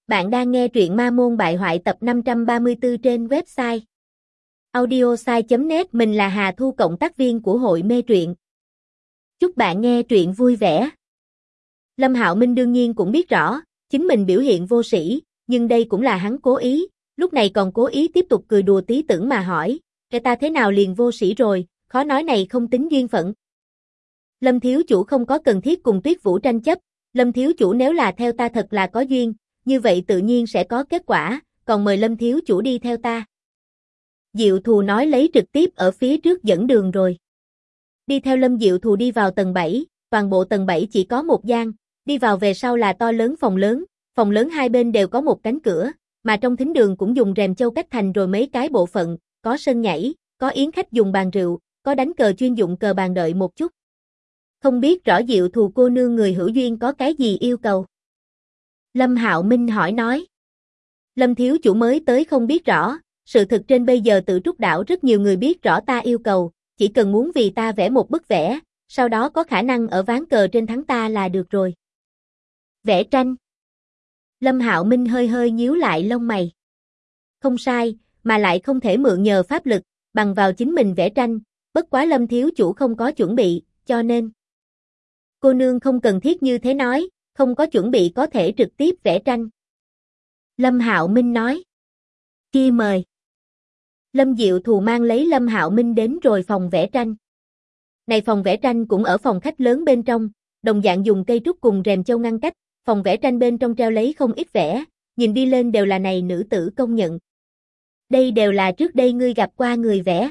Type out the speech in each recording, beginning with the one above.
Bạn đang nghe truyện Ma Môn Bại Hoại tập 534 trên website audiosai.net. Mình là Hà Thu, cộng tác viên của hội mê truyện. Chúc bạn nghe truyện vui vẻ. Lâm Hạo Minh đương nhiên cũng biết rõ, chính mình biểu hiện vô sĩ, nhưng đây cũng là hắn cố ý, lúc này còn cố ý tiếp tục cười đùa tí tưởng mà hỏi, cái ta thế nào liền vô sĩ rồi, khó nói này không tính duyên phận. Lâm thiếu chủ không có cần thiết cùng Tuyết Vũ tranh chấp, Lâm thiếu chủ nếu là theo ta thật là có duyên, như vậy tự nhiên sẽ có kết quả, còn mời Lâm thiếu chủ đi theo ta. Diệu Thù nói lấy trực tiếp ở phía trước dẫn đường rồi. Đi theo Lâm Diệu Thù đi vào tầng 7, toàn bộ tầng 7 chỉ có một gian, đi vào về sau là to lớn phòng lớn hai bên đều có một cánh cửa, mà trong thính đường cũng dùng rèm châu cách thành rồi mấy cái bộ phận, có sân nhảy, có yến khách dùng bàn rượu, có đánh cờ chuyên dụng cờ bàn đợi một chút. Không biết rõ Diệu Thù cô nương người hữu duyên có cái gì yêu cầu? Lâm Hạo Minh hỏi nói. Lâm thiếu chủ mới tới không biết rõ, sự thực trên bây giờ Tự Trúc đảo rất nhiều người biết rõ ta yêu cầu, chỉ cần muốn vì ta vẽ một bức vẽ, sau đó có khả năng ở ván cờ trên thắng ta là được rồi. Vẽ tranh. Lâm Hạo Minh hơi hơi nhíu lại lông mày. Không sai, mà lại không thể mượn nhờ pháp lực, bằng vào chính mình vẽ tranh, bất quá Lâm thiếu chủ không có chuẩn bị, cho nên. Cô nương không cần thiết như thế nói, không có chuẩn bị có thể trực tiếp vẽ tranh. Lâm Hạo Minh nói. Kia mời. Lâm Diệu Thù mang lấy Lâm Hạo Minh đến rồi phòng vẽ tranh. Này phòng vẽ tranh cũng ở phòng khách lớn bên trong, đồng dạng dùng cây trúc cùng rèm châu ngăn cách, phòng vẽ tranh bên trong treo lấy không ít vẽ, nhìn đi lên đều là này nữ tử công nhận. Đây đều là trước đây ngươi gặp qua người vẽ.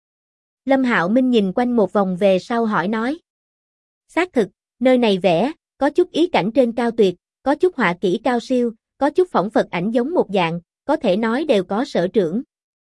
Lâm Hạo Minh nhìn quanh một vòng về sau hỏi nói. Xác thực, nơi này vẽ, có chút ý cảnh trên cao tuyệt, có chút họa kỹ cao siêu, có chút phỏng Phật ảnh giống một dạng, có thể nói đều có sở trưởng.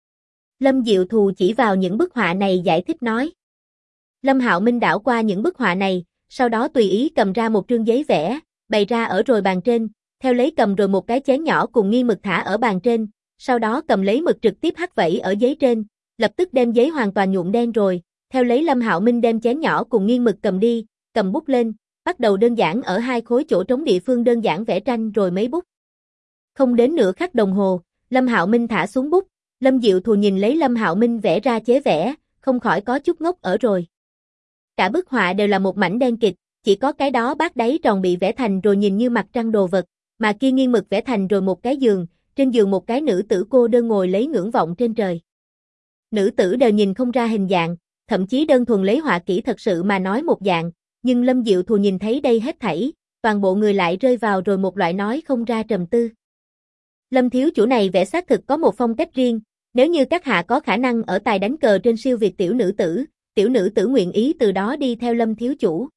Lâm Diệu Thù chỉ vào những bức họa này giải thích nói. Lâm Hạo Minh đảo qua những bức họa này, sau đó tùy ý cầm ra một trương giấy vẽ, bày ra ở rồi bàn trên, theo lấy cầm rồi một cái chén nhỏ cùng nghi mực thả ở bàn trên, sau đó cầm lấy mực trực tiếp hắt vẩy ở giấy trên, lập tức đem giấy hoàn toàn nhuộm đen rồi, theo lấy Lâm Hạo Minh đem chén nhỏ cùng nghiêng mực cầm đi, cầm bút lên, bắt đầu đơn giản ở hai khối chỗ trống địa phương đơn giản vẽ tranh rồi mấy bút. Không đến nửa khắc đồng hồ, Lâm Hạo Minh thả xuống bút, Lâm Diệu Thù nhìn lấy Lâm Hạo Minh vẽ ra chế vẽ, không khỏi có chút ngốc ở rồi. Cả bức họa đều là một mảnh đen kịt, chỉ có cái đó bát đáy tròn bị vẽ thành rồi nhìn như mặt trăng đồ vật, mà kia nghiêng mực vẽ thành rồi một cái giường, trên giường một cái nữ tử cô đơn ngồi lấy ngưỡng vọng trên trời. Nữ tử đều nhìn không ra hình dạng, thậm chí đơn thuần lấy họa kỹ thật sự mà nói một dạng, nhưng Lâm Diệu Thù nhìn thấy đây hết thảy, toàn bộ người lại rơi vào rồi một loại nói không ra trầm tư. Lâm thiếu chủ này vẽ xác thực có một phong cách riêng, nếu như các hạ có khả năng ở tài đánh cờ trên siêu việt tiểu nữ tử nguyện ý từ đó đi theo Lâm thiếu chủ.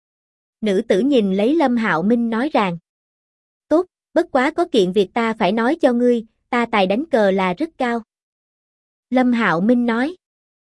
Nữ tử nhìn lấy Lâm Hạo Minh nói rằng. Tốt, bất quá có kiện việc ta phải nói cho ngươi, ta tài đánh cờ là rất cao. Lâm Hạo Minh nói.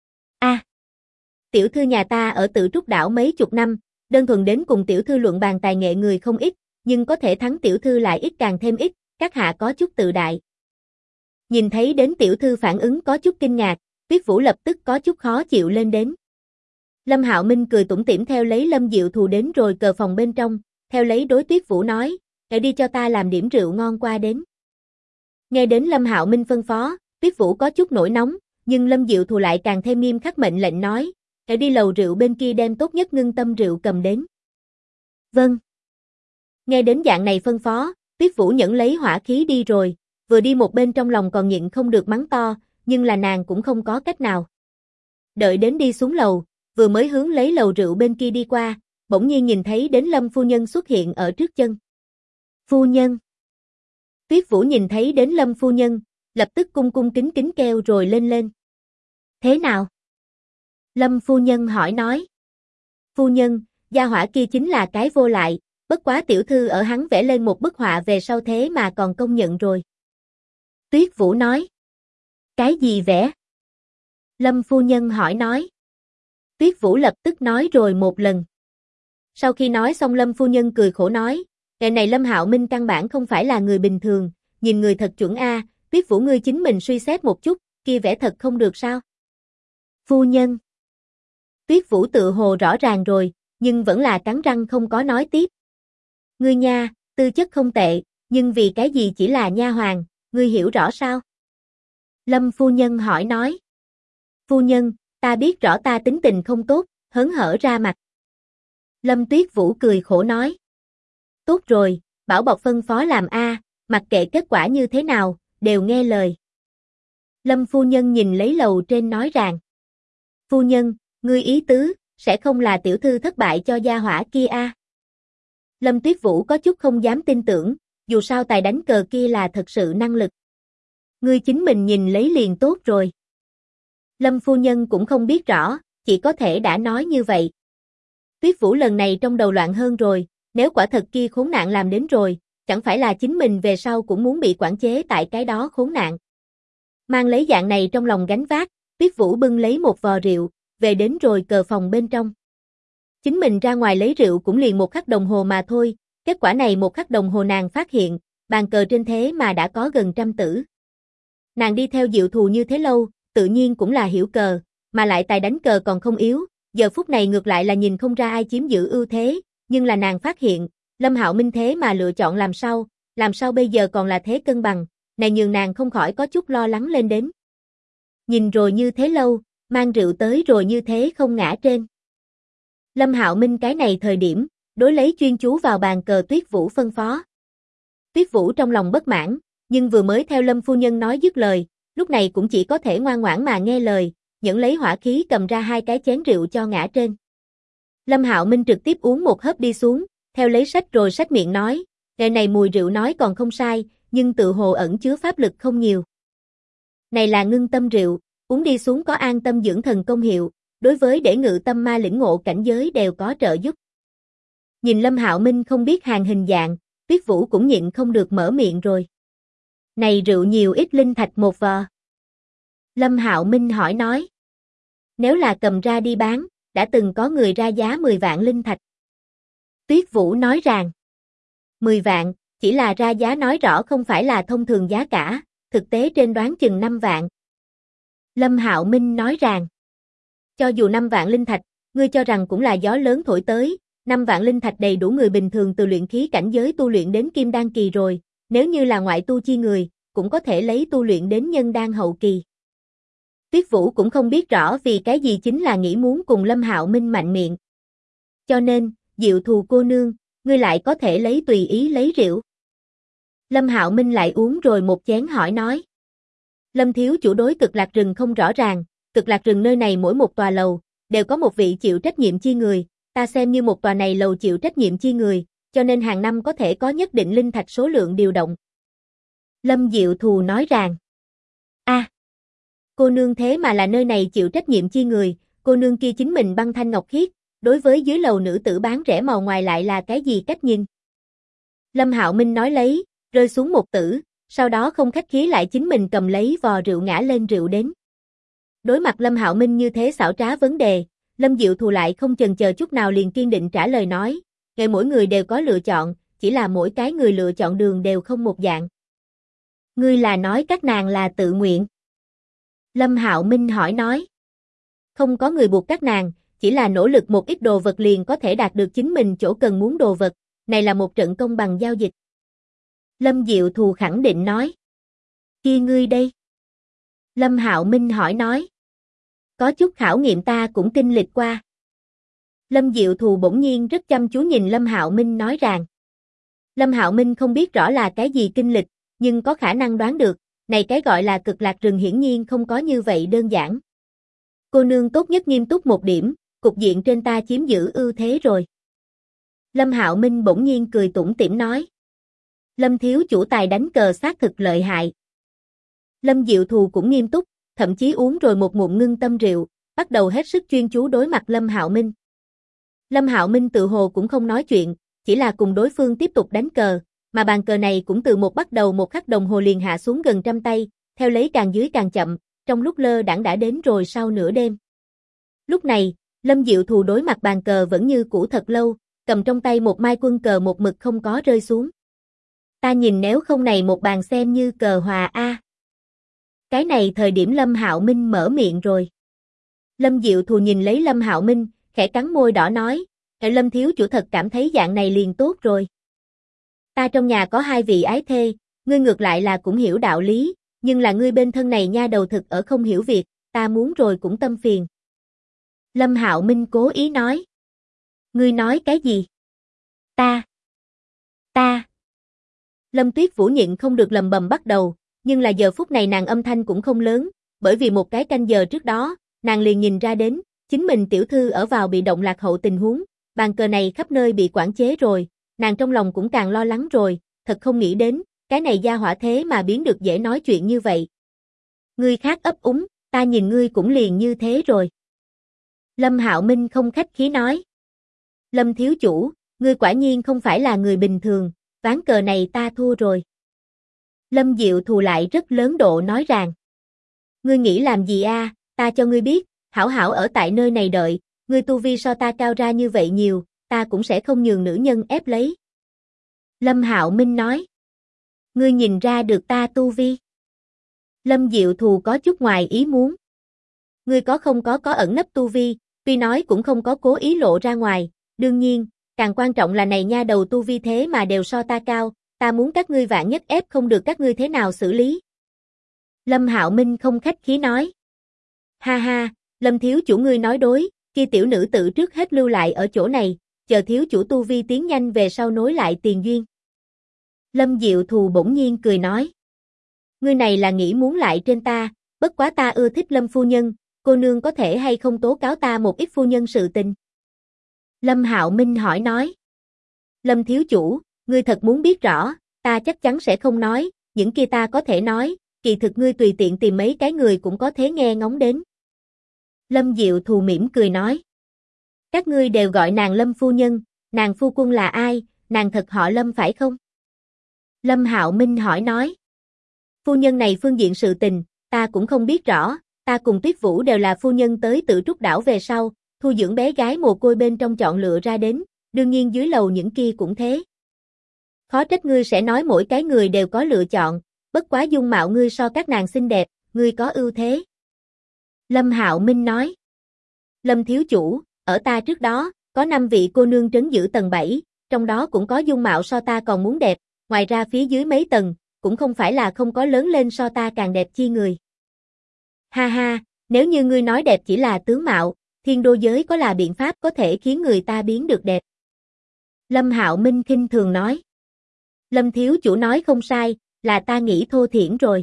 Tiểu thư nhà ta ở Tự Trúc đảo mấy chục năm, đơn thuần đến cùng tiểu thư luận bàn tài nghệ người không ít, nhưng có thể thắng tiểu thư lại ít càng thêm ít, các hạ có chút tự đại. Nhìn thấy đến tiểu thư phản ứng có chút kinh ngạc, Tuyết Vũ lập tức có chút khó chịu lên đến. Lâm Hạo Minh cười tủm tỉm theo lấy Lâm Diệu Thù đến rồi cờ phòng bên trong, theo lấy đối Tuyết Vũ nói, "Hãy đi cho ta làm điểm rượu ngon qua đến." Nghe đến Lâm Hạo Minh phân phó, Tuyết Vũ có chút nổi nóng, nhưng Lâm Diệu Thù lại càng thêm nghiêm khắc mệnh lệnh nói, "Hãy đi lầu rượu bên kia đem tốt nhất ngưng tâm rượu cầm đến." Vâng. Nghe đến dạng này phân phó, Tuyết Vũ nhẫn lấy hỏa khí đi rồi, vừa đi một bên trong lòng còn nhịn không được mắng to, nhưng là nàng cũng không có cách nào. Đợi đến đi xuống lầu, vừa mới hướng lấy lầu rượu bên kia đi qua, bỗng nhiên nhìn thấy đến Lâm phu nhân xuất hiện ở trước chân. Phu nhân. Tuyết Vũ nhìn thấy đến Lâm phu nhân, lập tức cung cung kính kính kêu rồi lên lên. Thế nào? Lâm phu nhân hỏi nói. Phu nhân, gia hỏa kia chính là cái vô lại, bất quá tiểu thư ở hắn vẽ lên một bức họa về sau thế mà còn công nhận rồi. Tuyết Vũ nói. Cái gì vẽ? Lâm phu nhân hỏi nói. Tuyết Vũ lập tức nói rồi một lần. Sau khi nói xong Lâm phu nhân cười khổ nói, "Cái này Lâm Hạo Minh căn bản không phải là người bình thường, nhìn người thật chuẩn a, Tuyết Vũ ngươi chính mình suy xét một chút, kia vẽ thật không được sao?" Phu nhân. Tuyết Vũ tự hồ rõ ràng rồi, nhưng vẫn là cắn răng không có nói tiếp. Ngươi nha, tư chất không tệ, Nhưng vì cái gì chỉ là nha hoàn, ngươi hiểu rõ sao? Lâm phu nhân hỏi nói. Phu nhân, ta biết rõ ta tính tình không tốt, hớn hở ra mặt. Lâm Tuyết Vũ cười khổ nói. Tốt rồi, bảo bọc phân phó làm a, mặc kệ kết quả như thế nào, đều nghe lời. Lâm phu nhân nhìn lấy lầu trên nói rằng. Phu nhân, ngươi ý tứ, sẽ không là tiểu thư thất bại cho gia hỏa kia a? Lâm Tuyết Vũ có chút không dám tin tưởng, dù sao tài đánh cờ kia là thật sự năng lực. Ngươi chính mình nhìn lấy liền tốt rồi. Lâm phu nhân cũng không biết rõ, chỉ có thể đã nói như vậy. Tuyết Vũ lần này trong đầu loạn hơn rồi, nếu quả thật kia khốn nạn làm đến rồi, chẳng phải là chính mình về sau cũng muốn bị quản chế tại cái đó khốn nạn. Mang lấy dạng này trong lòng gánh vác, Tuyết Vũ bưng lấy một vò rượu, về đến rồi cờ phòng bên trong. Chính mình ra ngoài lấy rượu cũng liền 1 khắc đồng hồ mà thôi, kết quả này 1 khắc đồng hồ nàng phát hiện, bàn cờ trên thế mà đã có gần 100 tử. Nàng đi theo Diệu Thù như thế lâu, tự nhiên cũng là hiểu cờ, mà lại tài đánh cờ còn không yếu, giờ phút này ngược lại là nhìn không ra ai chiếm giữ ưu thế, nhưng là nàng phát hiện, Lâm Hạo Minh thế mà lựa chọn làm sao bây giờ còn là thế cân bằng, này nhường nàng không khỏi có chút lo lắng lên đến. Nhìn rồi như thế lâu, mang rượu tới rồi như thế không ngã trên. Lâm Hạo Minh cái này thời điểm, đối lấy chuyên chú vào bàn cờ Tuyết Vũ phân phó. Tuyết Vũ trong lòng bất mãn, nhưng vừa mới theo Lâm phu nhân nói dứt lời, lúc này cũng chỉ có thể ngoan ngoãn mà nghe lời, nhẫn lấy hỏa khí cầm ra 2 cái chén rượu cho ngã trên. Lâm Hạo Minh trực tiếp uống một hớp đi xuống, theo lấy sách rồi xách miệng nói, "Đệ này mùi rượu nói còn không sai, nhưng tự hồ ẩn chứa pháp lực không nhiều. Này là ngưng tâm rượu, uống đi xuống có an tâm dưỡng thần công hiệu, đối với để ngự tâm ma lĩnh ngộ cảnh giới đều có trợ giúp." Nhìn Lâm Hạo Minh không biết hàng hình dạng, Tuyết Vũ cũng nhịn không được mở miệng rồi. "Này rượu nhiều ít linh thạch một vò?" Lâm Hạo Minh hỏi nói. "Nếu là cầm ra đi bán, đã từng có người ra giá 10 vạn linh thạch." Tuyết Vũ nói rằng. 10 vạn, chỉ là ra giá nói rõ không phải là thông thường giá cả, thực tế trên đoán chừng 5 vạn. Lâm Hạo Minh nói rằng. Cho dù 5 vạn linh thạch, ngươi cho rằng cũng là gió lớn thổi tới, 5 vạn linh thạch đầy đủ người bình thường từ luyện khí cảnh giới tu luyện đến kim đan kỳ rồi, nếu như là ngoại tu chi người, cũng có thể lấy tu luyện đến nhân đan hậu kỳ. Tuyết Vũ cũng không biết rõ vì cái gì chính là nghĩ muốn cùng Lâm Hạo Minh mạnh miệng. Cho nên, Diệu Thù cô nương, ngươi lại có thể lấy tùy ý lấy rượu. Lâm Hạo Minh lại uống rồi một chén hỏi nói. Lâm thiếu chủ đối Cực Lạc rừng không rõ ràng, Cực Lạc rừng nơi này mỗi một tòa lầu, đều có một vị chịu trách nhiệm chi người, ta xem như một tòa này lầu chịu trách nhiệm chi người, cho nên hàng năm có thể có nhất định linh thạch số lượng điều động. Lâm Diệu Thù nói rằng. Cô nương thế mà là nơi này chịu trách nhiệm chi người, cô nương kia chính mình băng thanh ngọc khiết, đối với dưới lầu nữ tử bán rẻ màu ngoài lại là cái gì cách nhìn? Lâm Hạo Minh nói lấy, rơi xuống một tử, sau đó không khách khí lại chính mình cầm lấy vò rượu ngã lên rượu đến. Đối mặt Lâm Hạo Minh như thế xảo trá vấn đề, Lâm Diệu Thù lại không chần chờ chút nào liền kiên định trả lời nói, nghề mỗi người đều có lựa chọn, chỉ là mỗi cái người lựa chọn đường đều không một dạng. Ngươi là nói các nàng là tự nguyện? Lâm Hạo Minh hỏi nói. Không có người buộc các nàng, chỉ là nỗ lực một ít đồ vật liền có thể đạt được chính mình chỗ cần muốn đồ vật, này là một trận công bằng giao dịch. Lâm Diệu Thù khẳng định nói. Kia ngươi đây? Lâm Hạo Minh hỏi nói. Có chút khảo nghiệm ta cũng kinh lịch qua. Lâm Diệu Thù bỗng nhiên rất chăm chú nhìn Lâm Hạo Minh nói rằng. Lâm Hạo Minh không biết rõ là cái gì kinh lịch, nhưng có khả năng đoán được, này cái gọi là Cực Lạc rừng hiển nhiên không có như vậy đơn giản. Cô nương tốt nhất nghiêm túc một điểm, cục diện trên ta chiếm giữ ưu thế rồi. Lâm Hạo Minh bỗng nhiên cười tủm tỉm nói. Lâm thiếu chủ tài đánh cờ xác thực lợi hại. Lâm Diệu Thù cũng nghiêm túc, thậm chí uống rồi một ngụm ngưng tâm rượu, bắt đầu hết sức chuyên chú đối mặt Lâm Hạo Minh. Lâm Hạo Minh tự hồ cũng không nói chuyện, chỉ là cùng đối phương tiếp tục đánh cờ, mà bàn cờ này cũng từ một bắt đầu 1 khắc đồng hồ liền hạ xuống gần 100 tay, theo lấy càng dưới càng chậm, trong lúc lơ đãng đã đến rồi sau nửa đêm. Lúc này, Lâm Diệu Thù đối mặt bàn cờ vẫn như cũ thật lâu, cầm trong tay một mai quân cờ một mực không có rơi xuống. Ta nhìn nếu không này một bàn xem như cờ hòa a. Cái này thời điểm Lâm Hạo Minh mở miệng rồi. Lâm Diệu Thù nhìn lấy Lâm Hạo Minh, khẽ cắn môi đỏ nói, Lâm thiếu chủ thật cảm thấy dạng này liền tốt rồi. Ta trong nhà có 2 vị ái thê, ngươi ngược lại là cũng hiểu đạo lý, nhưng là ngươi bên thân này nha đầu thực ở không hiểu việc, ta muốn rồi cũng tâm phiền. Lâm Hạo Minh cố ý nói. Ngươi nói cái gì? Ta. Lâm Tuyết Vũ nhịn không được lầm bầm bắt đầu, nhưng là giờ phút này nàng âm thanh cũng không lớn, bởi vì một cái canh giờ trước đó, nàng liền nhìn ra đến, chính mình tiểu thư ở vào bị động lạc hậu tình huống, bàn cờ này khắp nơi bị quản chế rồi, nàng trong lòng cũng càng lo lắng rồi, thật không nghĩ đến, cái này gia hỏa thế mà biến được dễ nói chuyện như vậy. Người khác ấp úng, ta nhìn ngươi cũng liền như thế rồi. Lâm Hạo Minh không khách khí nói. Lâm thiếu chủ, ngươi quả nhiên không phải là người bình thường, ván cờ này ta thua rồi. Lâm Diệu Thù lại rất lớn độ nói rằng. Ngươi nghĩ làm gì a? Ta cho ngươi biết, hảo hảo ở tại nơi này đợi, ngươi tu vi so ta cao ra như vậy nhiều, ta cũng sẽ không nhường nữ nhân ép lấy. Lâm Hạo Minh nói. Ngươi nhìn ra được ta tu vi. Lâm Diệu Thù có chút ngoài ý muốn. Ngươi không có ẩn nấp tu vi, tuy nói cũng không có cố ý lộ ra ngoài, đương nhiên, càng quan trọng là này nha đầu tu vi thế mà đều so ta cao, ta muốn các ngươi vạn nhất ép không được các ngươi thế nào xử lý. Lâm Hạo Minh không khách khí nói. Ha ha, Lâm thiếu chủ ngươi nói đối, kia tiểu nữ tự trước hết lưu lại ở chỗ này, chờ thiếu chủ tu vi tiến nhanh về sau nối lại tiền duyên. Lâm Diệu Thù bỗng nhiên cười nói. Ngươi này là nghĩ muốn lại trên ta, bất quá ta ưa thích Lâm phu nhân, cô nương có thể hay không tố cáo ta một ít phu nhân sự tình. Lâm Hạo Minh hỏi nói. Lâm thiếu chủ, ngươi thật muốn biết rõ, ta chắc chắn sẽ không nói, những kia ta có thể nói, kỳ thực ngươi tùy tiện tìm mấy cái người cũng có thể nghe ngóng đến. Lâm Diệu Thù mỉm cười nói. Các ngươi đều gọi nàng Lâm phu nhân, nàng phu quân là ai, nàng thật họ Lâm phải không? Lâm Hạo Minh hỏi nói. Phu nhân này phương diện sự tình, ta cũng không biết rõ, ta cùng Tuyết Vũ đều là phu nhân tới Tự Trúc đảo về sau, thu dưỡng bé gái mồ côi bên trong chọn lựa ra đến, đương nhiên dưới lầu những kia cũng thế. Khó trách ngươi sẽ nói mỗi cái người đều có lựa chọn, bất quá dung mạo ngươi so các nàng xinh đẹp, ngươi có ưu thế. Lâm Hạo Minh nói. Lâm thiếu chủ, ở ta trước đó, có 5 vị cô nương trấn giữ tầng 7, trong đó cũng có dung mạo so ta còn muốn đẹp, ngoài ra phía dưới mấy tầng, cũng không phải là không có lớn lên so ta càng đẹp chi người. Ha ha, nếu như ngươi nói đẹp chỉ là tướng mạo, thiên đô giới có là biện pháp có thể khiến người ta biến được đẹp. Lâm Hạo Minh khinh thường nói. Lâm thiếu chủ nói không sai, là ta nghĩ thô thiển rồi.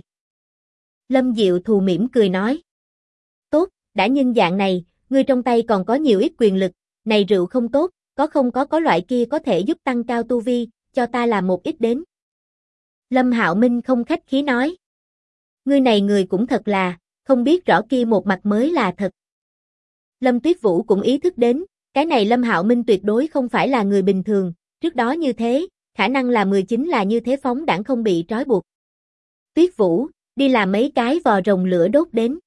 Lâm Diệu Thù mỉm cười nói. Tốt, đã nhân dạng này, ngươi trong tay còn có nhiều ít quyền lực, này rượu không tốt, không có loại kia có thể giúp tăng cao tu vi, cho ta làm một ít đến. Lâm Hạo Minh không khách khí nói. Ngươi này người cũng thật là, không biết rõ kia một mặt mới là thật. Lâm Tuyết Vũ cũng ý thức đến, cái này Lâm Hạo Minh tuyệt đối không phải là người bình thường, trước đó như thế, khả năng là 19 là như thế phóng đãng không bị trói buộc. Tuyết Vũ, đi làm mấy cái vò rồng lửa đốt đến.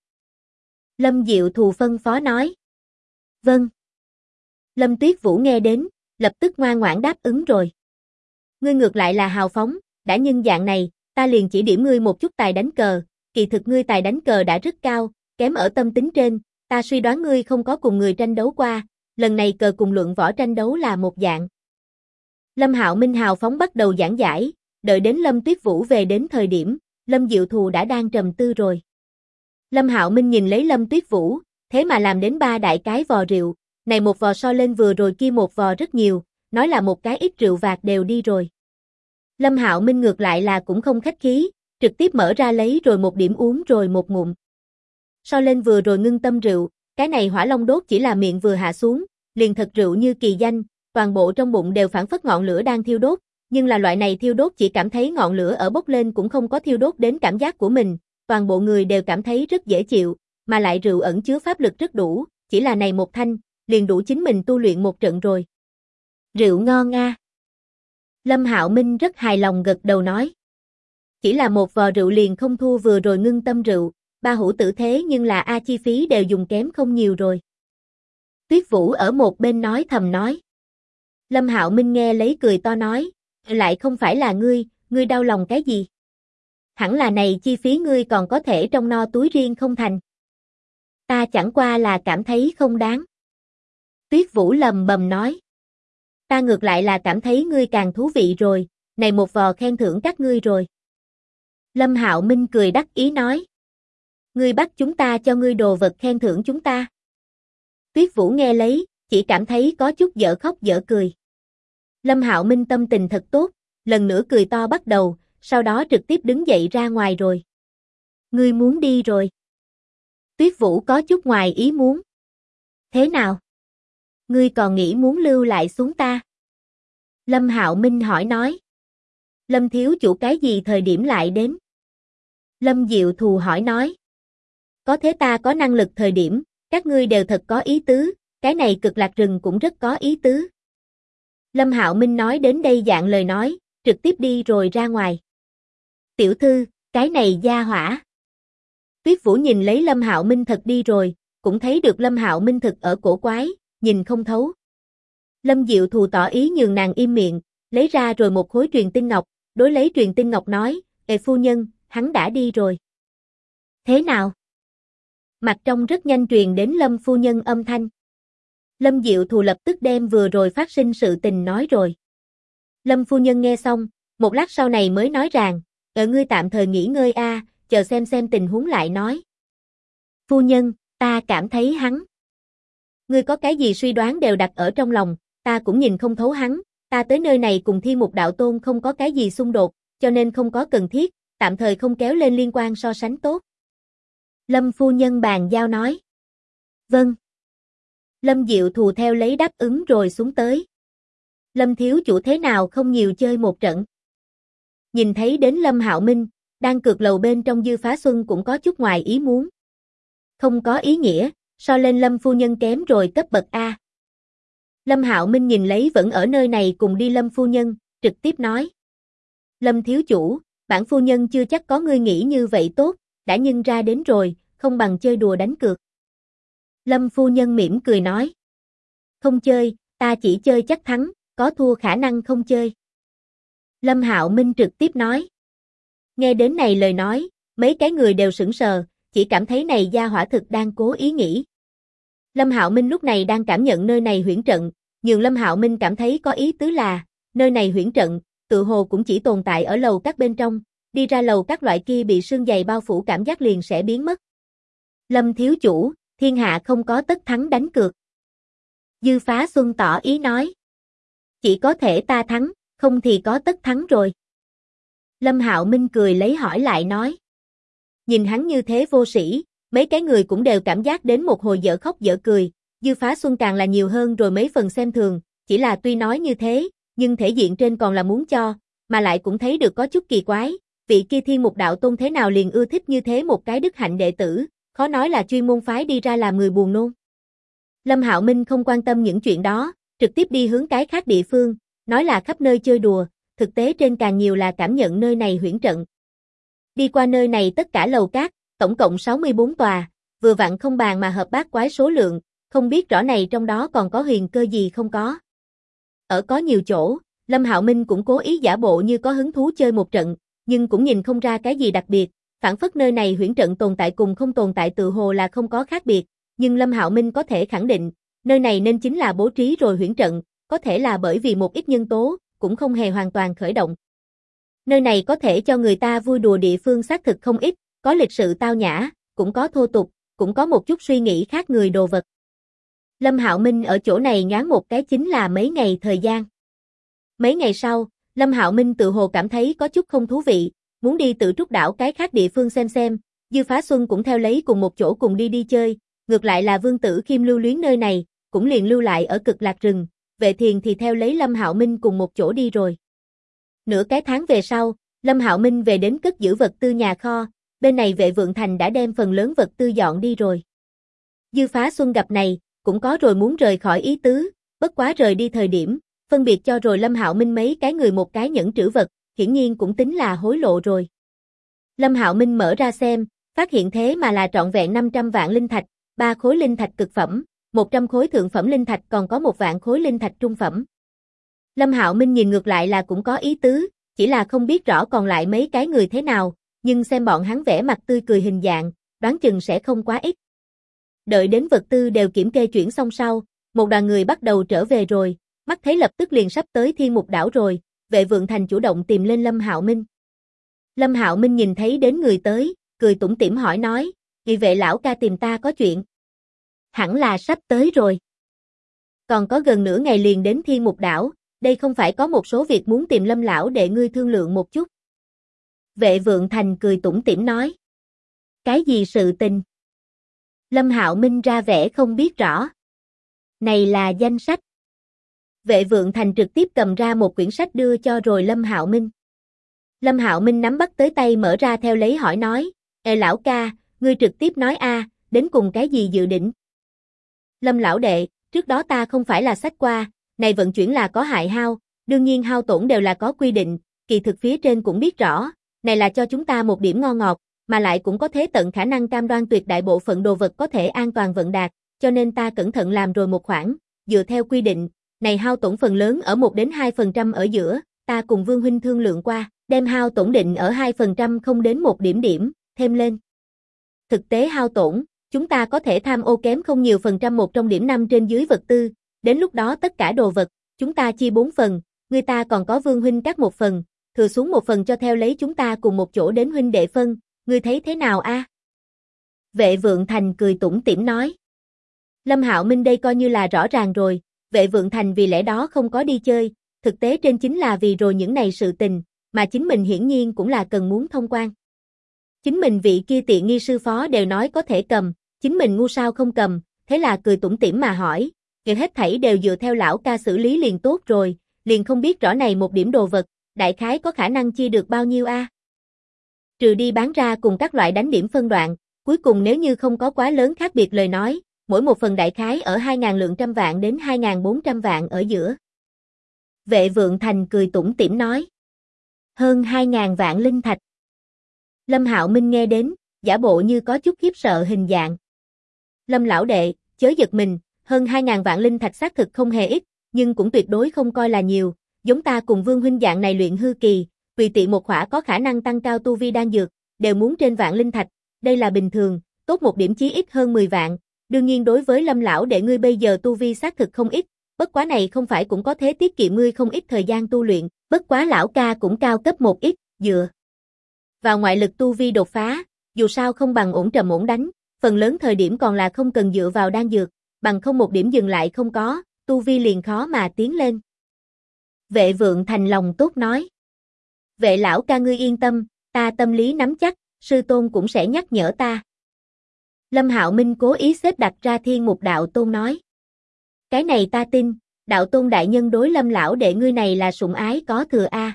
Lâm Diệu Thù phân phó nói. Vâng. Lâm Tuyết Vũ nghe đến, lập tức ngoan ngoãn đáp ứng rồi. Ngươi ngược lại là hào phóng, đã nhân dạng này, ta liền chỉ điểm ngươi một chút tài đánh cờ, kỳ thực ngươi tài đánh cờ đã rất cao, kém ở tâm tính trên, ta suy đoán ngươi không có cùng người tranh đấu qua, lần này cờ cùng luận võ tranh đấu là một dạng. Lâm Hạo Minh hào phóng bắt đầu giảng giải, đợi đến Lâm Tuyết Vũ về đến thời điểm, Lâm Diệu Thù đã đang trầm tư rồi. Lâm Hạo Minh nhìn lấy Lâm Tuyết Vũ, thế mà làm đến 3 đại cái vò rượu, này một vò so lên vừa rồi kia một vò rất nhiều, nói là một cái ít rượu vạt đều đi rồi. Lâm Hạo Minh ngược lại là cũng không khách khí, trực tiếp mở ra lấy rồi một điểm uống rồi một ngụm. So lên vừa rồi ngưng tâm rượu, cái này hỏa long đốt chỉ là miệng vừa hạ xuống, liền thật rượu như kỳ danh, toàn bộ trong bụng đều phảng phất ngọn lửa đang thiêu đốt, nhưng là loại này thiêu đốt chỉ cảm thấy ngọn lửa ở bốc lên cũng không có thiêu đốt đến cảm giác của mình, toàn bộ người đều cảm thấy rất dễ chịu, mà lại rượu ẩn chứa pháp lực rất đủ, chỉ là này một thanh, liền đủ chính mình tu luyện một trận rồi. Rượu ngon a. Lâm Hạo Minh rất hài lòng gật đầu nói. Chỉ là một vò rượu liền không thua vừa rồi ngưng tâm rượu, ba hũ tử thế nhưng là chi phí đều dùng kém không nhiều rồi. Tuyết Vũ ở một bên nói thầm nói. Lâm Hạo Minh nghe lấy cười to nói, lại không phải là ngươi đau lòng cái gì? Hẳn là này chi phí ngươi còn có thể trong no túi riêng không thành. Ta chẳng qua là cảm thấy không đáng. Tuyết Vũ lầm bầm nói. Ta ngược lại là cảm thấy ngươi càng thú vị rồi, này một vò khen thưởng các ngươi rồi. Lâm Hạo Minh cười đắc ý nói. Ngươi bắt chúng ta cho ngươi đồ vật khen thưởng chúng ta. Tuyết Vũ nghe lấy, chỉ cảm thấy có chút dở khóc dở cười. Lâm Hạo Minh tâm tình thật tốt, lần nữa cười to bắt đầu, sau đó trực tiếp đứng dậy ra ngoài rồi. Ngươi muốn đi rồi. Tuyết Vũ có chút ngoài ý muốn. Thế nào? Ngươi còn nghĩ muốn lưu lại xuống ta? Lâm Hạo Minh hỏi nói. Lâm thiếu chủ cái gì thời điểm lại đến? Lâm Diệu Thù hỏi nói. Có thế ta có năng lực thời điểm, các ngươi đều thật có ý tứ, cái này Cực Lạc rừng cũng rất có ý tứ. Lâm Hạo Minh nói đến đây dạng lời nói, trực tiếp đi rồi ra ngoài. Tiểu thư, cái này gia hỏa. Tuyết Vũ nhìn lấy Lâm Hạo Minh thật đi rồi, cũng thấy được Lâm Hạo Minh thực ở cổ quái, nhìn không thấu. Lâm Diệu Thù tỏ ý nhường nàng im miệng, lấy ra rồi một khối truyền tinh ngọc, đối lấy truyền tinh ngọc nói, phu nhân, hắn đã đi rồi. Thế nào? Mặt trong rất nhanh truyền đến Lâm phu nhân âm thanh. Lâm Diệu Thù lập tức đem vừa rồi phát sinh sự tình nói rồi. Lâm phu nhân nghe xong, một lát sau này mới nói rằng, ngươi tạm thời nghỉ ngơi a, chờ xem tình huống lại nói. Phu nhân, ta cảm thấy hắn. Ngươi có cái gì suy đoán đều đặt ở trong lòng, ta cũng nhìn không thấu hắn, ta tới nơi này cùng Thiên Mục Đạo Tôn không có cái gì xung đột, cho nên không có cần thiết, tạm thời không kéo lên liên quan so sánh tốt. Lâm phu nhân bàn giao nói. Vâng. Lâm Diệu Thù theo lấy đáp ứng rồi xuống tới. Lâm thiếu chủ thế nào không nhiều chơi một trận. Nhìn thấy đến Lâm Hạo Minh, đang cược lầu bên trong Dư Phá Xuân cũng có chút ngoài ý muốn. Không có ý nghĩa, so lên Lâm phu nhân kém rồi cấp bậc A. Lâm Hạo Minh nhìn lấy vẫn ở nơi này cùng đi Lâm phu nhân, trực tiếp nói. Lâm thiếu chủ, bản phu nhân chưa chắc có ngươi nghĩ như vậy tốt, đã nhân ra đến rồi, không bằng chơi đùa đánh cược. Lâm phu nhân mỉm cười nói. Không chơi, ta chỉ chơi chắc thắng, có thua khả năng không chơi. Lâm Hạo Minh trực tiếp nói. Nghe đến này lời nói, mấy cái người đều sững sờ, chỉ cảm thấy này gia hỏa thực đang cố ý nghĩ. Lâm Hạo Minh lúc này đang cảm nhận nơi này huyễn trận, nhưng Lâm Hạo Minh cảm thấy có ý tứ là, nơi này huyễn trận, tự hồ cũng chỉ tồn tại ở lầu các bên trong, đi ra lầu các loại kia bị sương dày bao phủ cảm giác liền sẽ biến mất. Lâm thiếu chủ, thiên hạ không có tất thắng đánh cược. Dư Phá Xuân tỏ ý nói. Chỉ có thể ta thắng, không thì có tất thắng rồi. Lâm Hạo Minh cười lấy hỏi lại nói. Nhìn hắn như thế vô sĩ, mấy cái người cũng đều cảm giác đến một hồi dở khóc dở cười, Dư Phá Xuân càng là nhiều hơn rồi mấy phần xem thường, chỉ là tuy nói như thế, nhưng thể diện trên còn là muốn cho, mà lại cũng thấy được có chút kỳ quái, vị kia Thiên Mục Đạo Tôn thế nào liền ưa thích như thế một cái đức hạnh đệ tử, khó nói là chuyên môn phái đi ra làm người buồn nôn. Lâm Hạo Minh không quan tâm những chuyện đó, trực tiếp đi hướng cái khác địa phương, nói là khắp nơi chơi đùa, thực tế trên càng nhiều là cảm nhận nơi này huyễn trận. Đi qua nơi này tất cả lầu các, tổng cộng 64 tòa, vừa vặn không bàn mà hợp bát quái số lượng, không biết rõ này trong đó còn có huyền cơ gì không có. Ở có nhiều chỗ, Lâm Hạo Minh cũng cố ý giả bộ như có hứng thú chơi một trận, nhưng cũng nhìn không ra cái gì đặc biệt, phản phất nơi này huyễn trận tồn tại cùng không tồn tại tự hồ là không có khác biệt, nhưng Lâm Hạo Minh có thể khẳng định, nơi này nên chính là bố trí rồi huyễn trận, có thể là bởi vì một ít nhân tố, cũng không hề hoàn toàn khởi động. Nơi này có thể cho người ta vui đùa địa phương xác thực không ít, có lịch sự tao nhã, cũng có thô tục, cũng có một chút suy nghĩ khác người đồ vật. Lâm Hạo Minh ở chỗ này nhoáng một cái chính là mấy ngày thời gian. Mấy ngày sau, Lâm Hạo Minh tự hồ cảm thấy có chút không thú vị, muốn đi Tự Trúc đảo cái khác địa phương xem, Dư Phá Xuân cũng theo lấy cùng một chỗ cùng đi chơi, ngược lại là Vương Tử Khiêm lưu luyến nơi này, cũng liền lưu lại ở Cực Lạc rừng, Vệ Thiền thì theo lấy Lâm Hạo Minh cùng một chỗ đi rồi. Nửa cái tháng về sau, Lâm Hạo Minh về đến cất giữ vật tư nhà kho, bên này Vệ Vượng Thành đã đem phần lớn vật tư dọn đi rồi. Dư Phá Xuân gặp này, cũng có rồi muốn rời khỏi ý tứ, bất quá rời đi thời điểm, phân biệt cho rồi Lâm Hạo Minh mấy cái người một cái nhẫn trữ vật, hiển nhiên cũng tính là hối lộ rồi. Lâm Hạo Minh mở ra xem, phát hiện thế mà là trọn vẹn 500 vạn linh thạch, 3 khối linh thạch cực phẩm, 100 khối thượng phẩm linh thạch còn có 1 vạn khối linh thạch trung phẩm. Lâm Hạo Minh nhìn ngược lại là cũng có ý tứ, chỉ là không biết rõ còn lại mấy cái người thế nào, nhưng xem bọn hắn vẻ mặt tươi cười hình dạng, đoán chừng sẽ không quá ít. Đợi đến vật tư đều kiểm kê chuyển xong sau, một đoàn người bắt đầu trở về rồi, mắt thấy lập tức liền sắp tới Thiên Mục đảo rồi, Vệ Vượng Thành chủ động tìm lên Lâm Hạo Minh. Lâm Hạo Minh nhìn thấy đến người tới, cười tủm tỉm hỏi nói, "Vị Vệ lão ca tìm ta có chuyện?" "Hẳn là sắp tới rồi. Còn có gần nửa ngày liền đến Thiên Mục Đảo, đây không phải có một số việc muốn tìm Lâm lão để ngươi thương lượng một chút." Vệ Vượng Thành cười tủm tỉm nói. "Cái gì sự tình?" Lâm Hạo Minh ra vẻ không biết rõ. "Này là danh sách." Vệ Vượng Thành trực tiếp cầm ra một quyển sách đưa cho rồi Lâm Hạo Minh. Lâm Hạo Minh nắm bắt tới tay mở ra theo lấy hỏi nói, "Ê lão ca, ngươi trực tiếp nói a, đến cùng cái gì dự định?" "Lâm lão đệ, trước đó ta không phải là sách qua, này vận chuyển là có hại hao, đương nhiên hao tổn đều là có quy định, kỳ thực phía trên cũng biết rõ, này là cho chúng ta một điểm ngon ngọt, mà lại cũng có thế tận khả năng cam đoan tuyệt đại bộ phận đồ vật có thể an toàn vận đạt, cho nên ta cẩn thận làm rồi một khoản, dựa theo quy định, này hao tổn phần lớn ở 1 đến 2% ở giữa, ta cùng Vương huynh thương lượng qua, đem hao tổn định ở 2% không đến 1 điểm, thêm lên. Thực tế hao tổn, chúng ta có thể tham ô kém không nhiều % 1 trong điểm 5 trên dưới vật tư, đến lúc đó tất cả đồ vật, chúng ta chia 4 phần, người ta còn có Vương huynh cắt một phần, thừa xuống một phần cho theo lấy chúng ta cùng một chỗ đến huynh đệ phân, ngươi thấy thế nào a?" Vệ Vượng Thành cười tủm tỉm nói. Lâm Hạo Minh đây coi như là rõ ràng rồi, Vệ Vượng Thành vì lẽ đó không có đi chơi, thực tế trên chính là vì rồi những này sự tình, mà chính mình hiển nhiên cũng là cần muốn thông quan. Chính mình vị kia tiện nghi sư phó đều nói có thể cầm, chính mình ngu sao không cầm, thế là cười tủm tỉm mà hỏi, "Người hết thảy đều dựa theo lão ca xử lý liền tốt rồi, liền không biết rõ này một điểm đồ vật, đại khái có khả năng chia được bao nhiêu a?" Trừ đi bán ra cùng các loại đánh điểm phân đoạn, cuối cùng nếu như không có quá lớn khác biệt lời nói, mỗi một phần đại khái ở 2.000 lượng trăm vạn đến 2.400 vạn ở giữa. Vệ Vượng Thành cười tủm tỉm nói. Hơn 2.000 vạn linh thạch. Lâm Hạo Minh nghe đến, giả bộ như có chút khiếp sợ hình dạng. Lâm lão đệ, chớ giật mình, hơn 2.000 vạn linh thạch xác thực không hề ít, nhưng cũng tuyệt đối không coi là nhiều, giống ta cùng Vương huynh dạng này luyện hư kỳ, tùy tiện một khỏa có khả năng tăng cao tu vi đan dược, đều muốn trên vạn linh thạch, đây là bình thường, tốt một điểm chí ít hơn 10 vạn. Đương nhiên đối với Lâm lão đệ ngươi bây giờ tu vi xác thực không ít, bất quá này không phải cũng có thế tiết kiệm ngươi không ít thời gian tu luyện, bất quá lão ca cũng cao cấp một ít, dựa vào ngoại lực tu vi đột phá, dù sao không bằng ổn trầm ổn đánh, phần lớn thời điểm còn là không cần dựa vào đan dược, bằng không một điểm dừng lại không có, tu vi liền khó mà tiến lên. Vệ Vượng Thành lòng tốt nói. Vệ lão ca ngươi yên tâm, ta tâm lý nắm chắc, sư tôn cũng sẽ nhắc nhở ta. Lâm Hạo Minh cố ý xếp đặt ra Thiên Mục Đạo Tôn nói. Cái này ta tin, Đạo Tôn đại nhân đối Lâm lão đệ ngươi này là sủng ái có thừa a.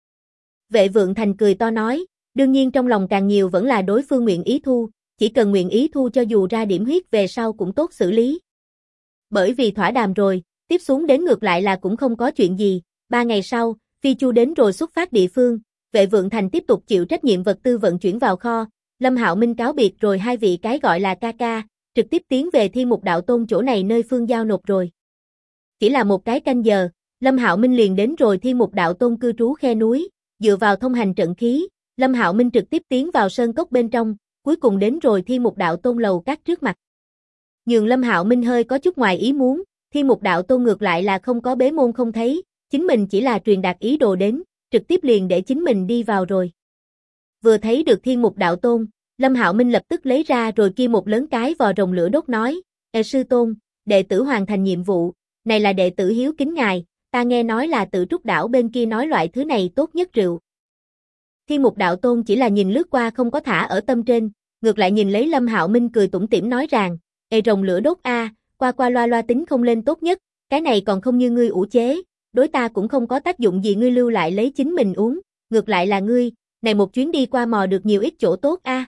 Vệ Vượng Thành cười to nói, đương nhiên trong lòng càng nhiều vẫn là đối phương nguyện ý thu, chỉ cần nguyện ý thu cho dù ra điểm huyết về sau cũng tốt xử lý. Bởi vì thỏa đàm rồi, tiếp xuống đến ngược lại là cũng không có chuyện gì, 3 ngày sau, Phi Chu đến rồi xuất phát địa phương, Vệ Vượng Thành tiếp tục chịu trách nhiệm vật tư vận chuyển vào kho, Lâm Hạo Minh cáo biệt rồi hai vị cái gọi là ca ca, trực tiếp tiến về Thiên Mục Đạo Tôn chỗ này nơi phương giao nộp rồi. Chỉ là một cái canh giờ, Lâm Hạo Minh liền đến rồi Thiên Mục Đạo Tôn cư trú khe núi, dựa vào thông hành trận khí, Lâm Hạo Minh trực tiếp tiến vào sơn cốc bên trong, cuối cùng đến rồi Thiên Mục Đạo Tôn lầu các trước mặt. Nhưng Lâm Hạo Minh hơi có chút ngoài ý muốn, Thiên Mục Đạo Tôn ngược lại là không có bế môn không thấy, chính mình chỉ là truyền đạt ý đồ đến, trực tiếp liền để chính mình đi vào rồi. Vừa thấy được Thiên Mục Đạo Tôn, Lâm Hạo Minh lập tức lấy ra rồi kia một lớn cái vò rồng lửa đốt nói, sư tôn, đệ tử hoàn thành nhiệm vụ, này là đệ tử hiếu kính ngài, ta nghe nói là Tự Trúc đảo bên kia nói loại thứ này tốt nhất rượu. Thiên Mục Đạo Tôn chỉ là nhìn lướt qua không có thả ở tâm trên, ngược lại nhìn lấy Lâm Hạo Minh cười tủm tỉm nói rằng, rồng lửa đốt a, qua loa loa tính không lên tốt nhất, cái này còn không như ngươi ủ chế, đối ta cũng không có tác dụng gì ngươi lưu lại lấy chính mình uống, ngược lại là ngươi, này một chuyến đi qua mò được nhiều ít chỗ tốt a.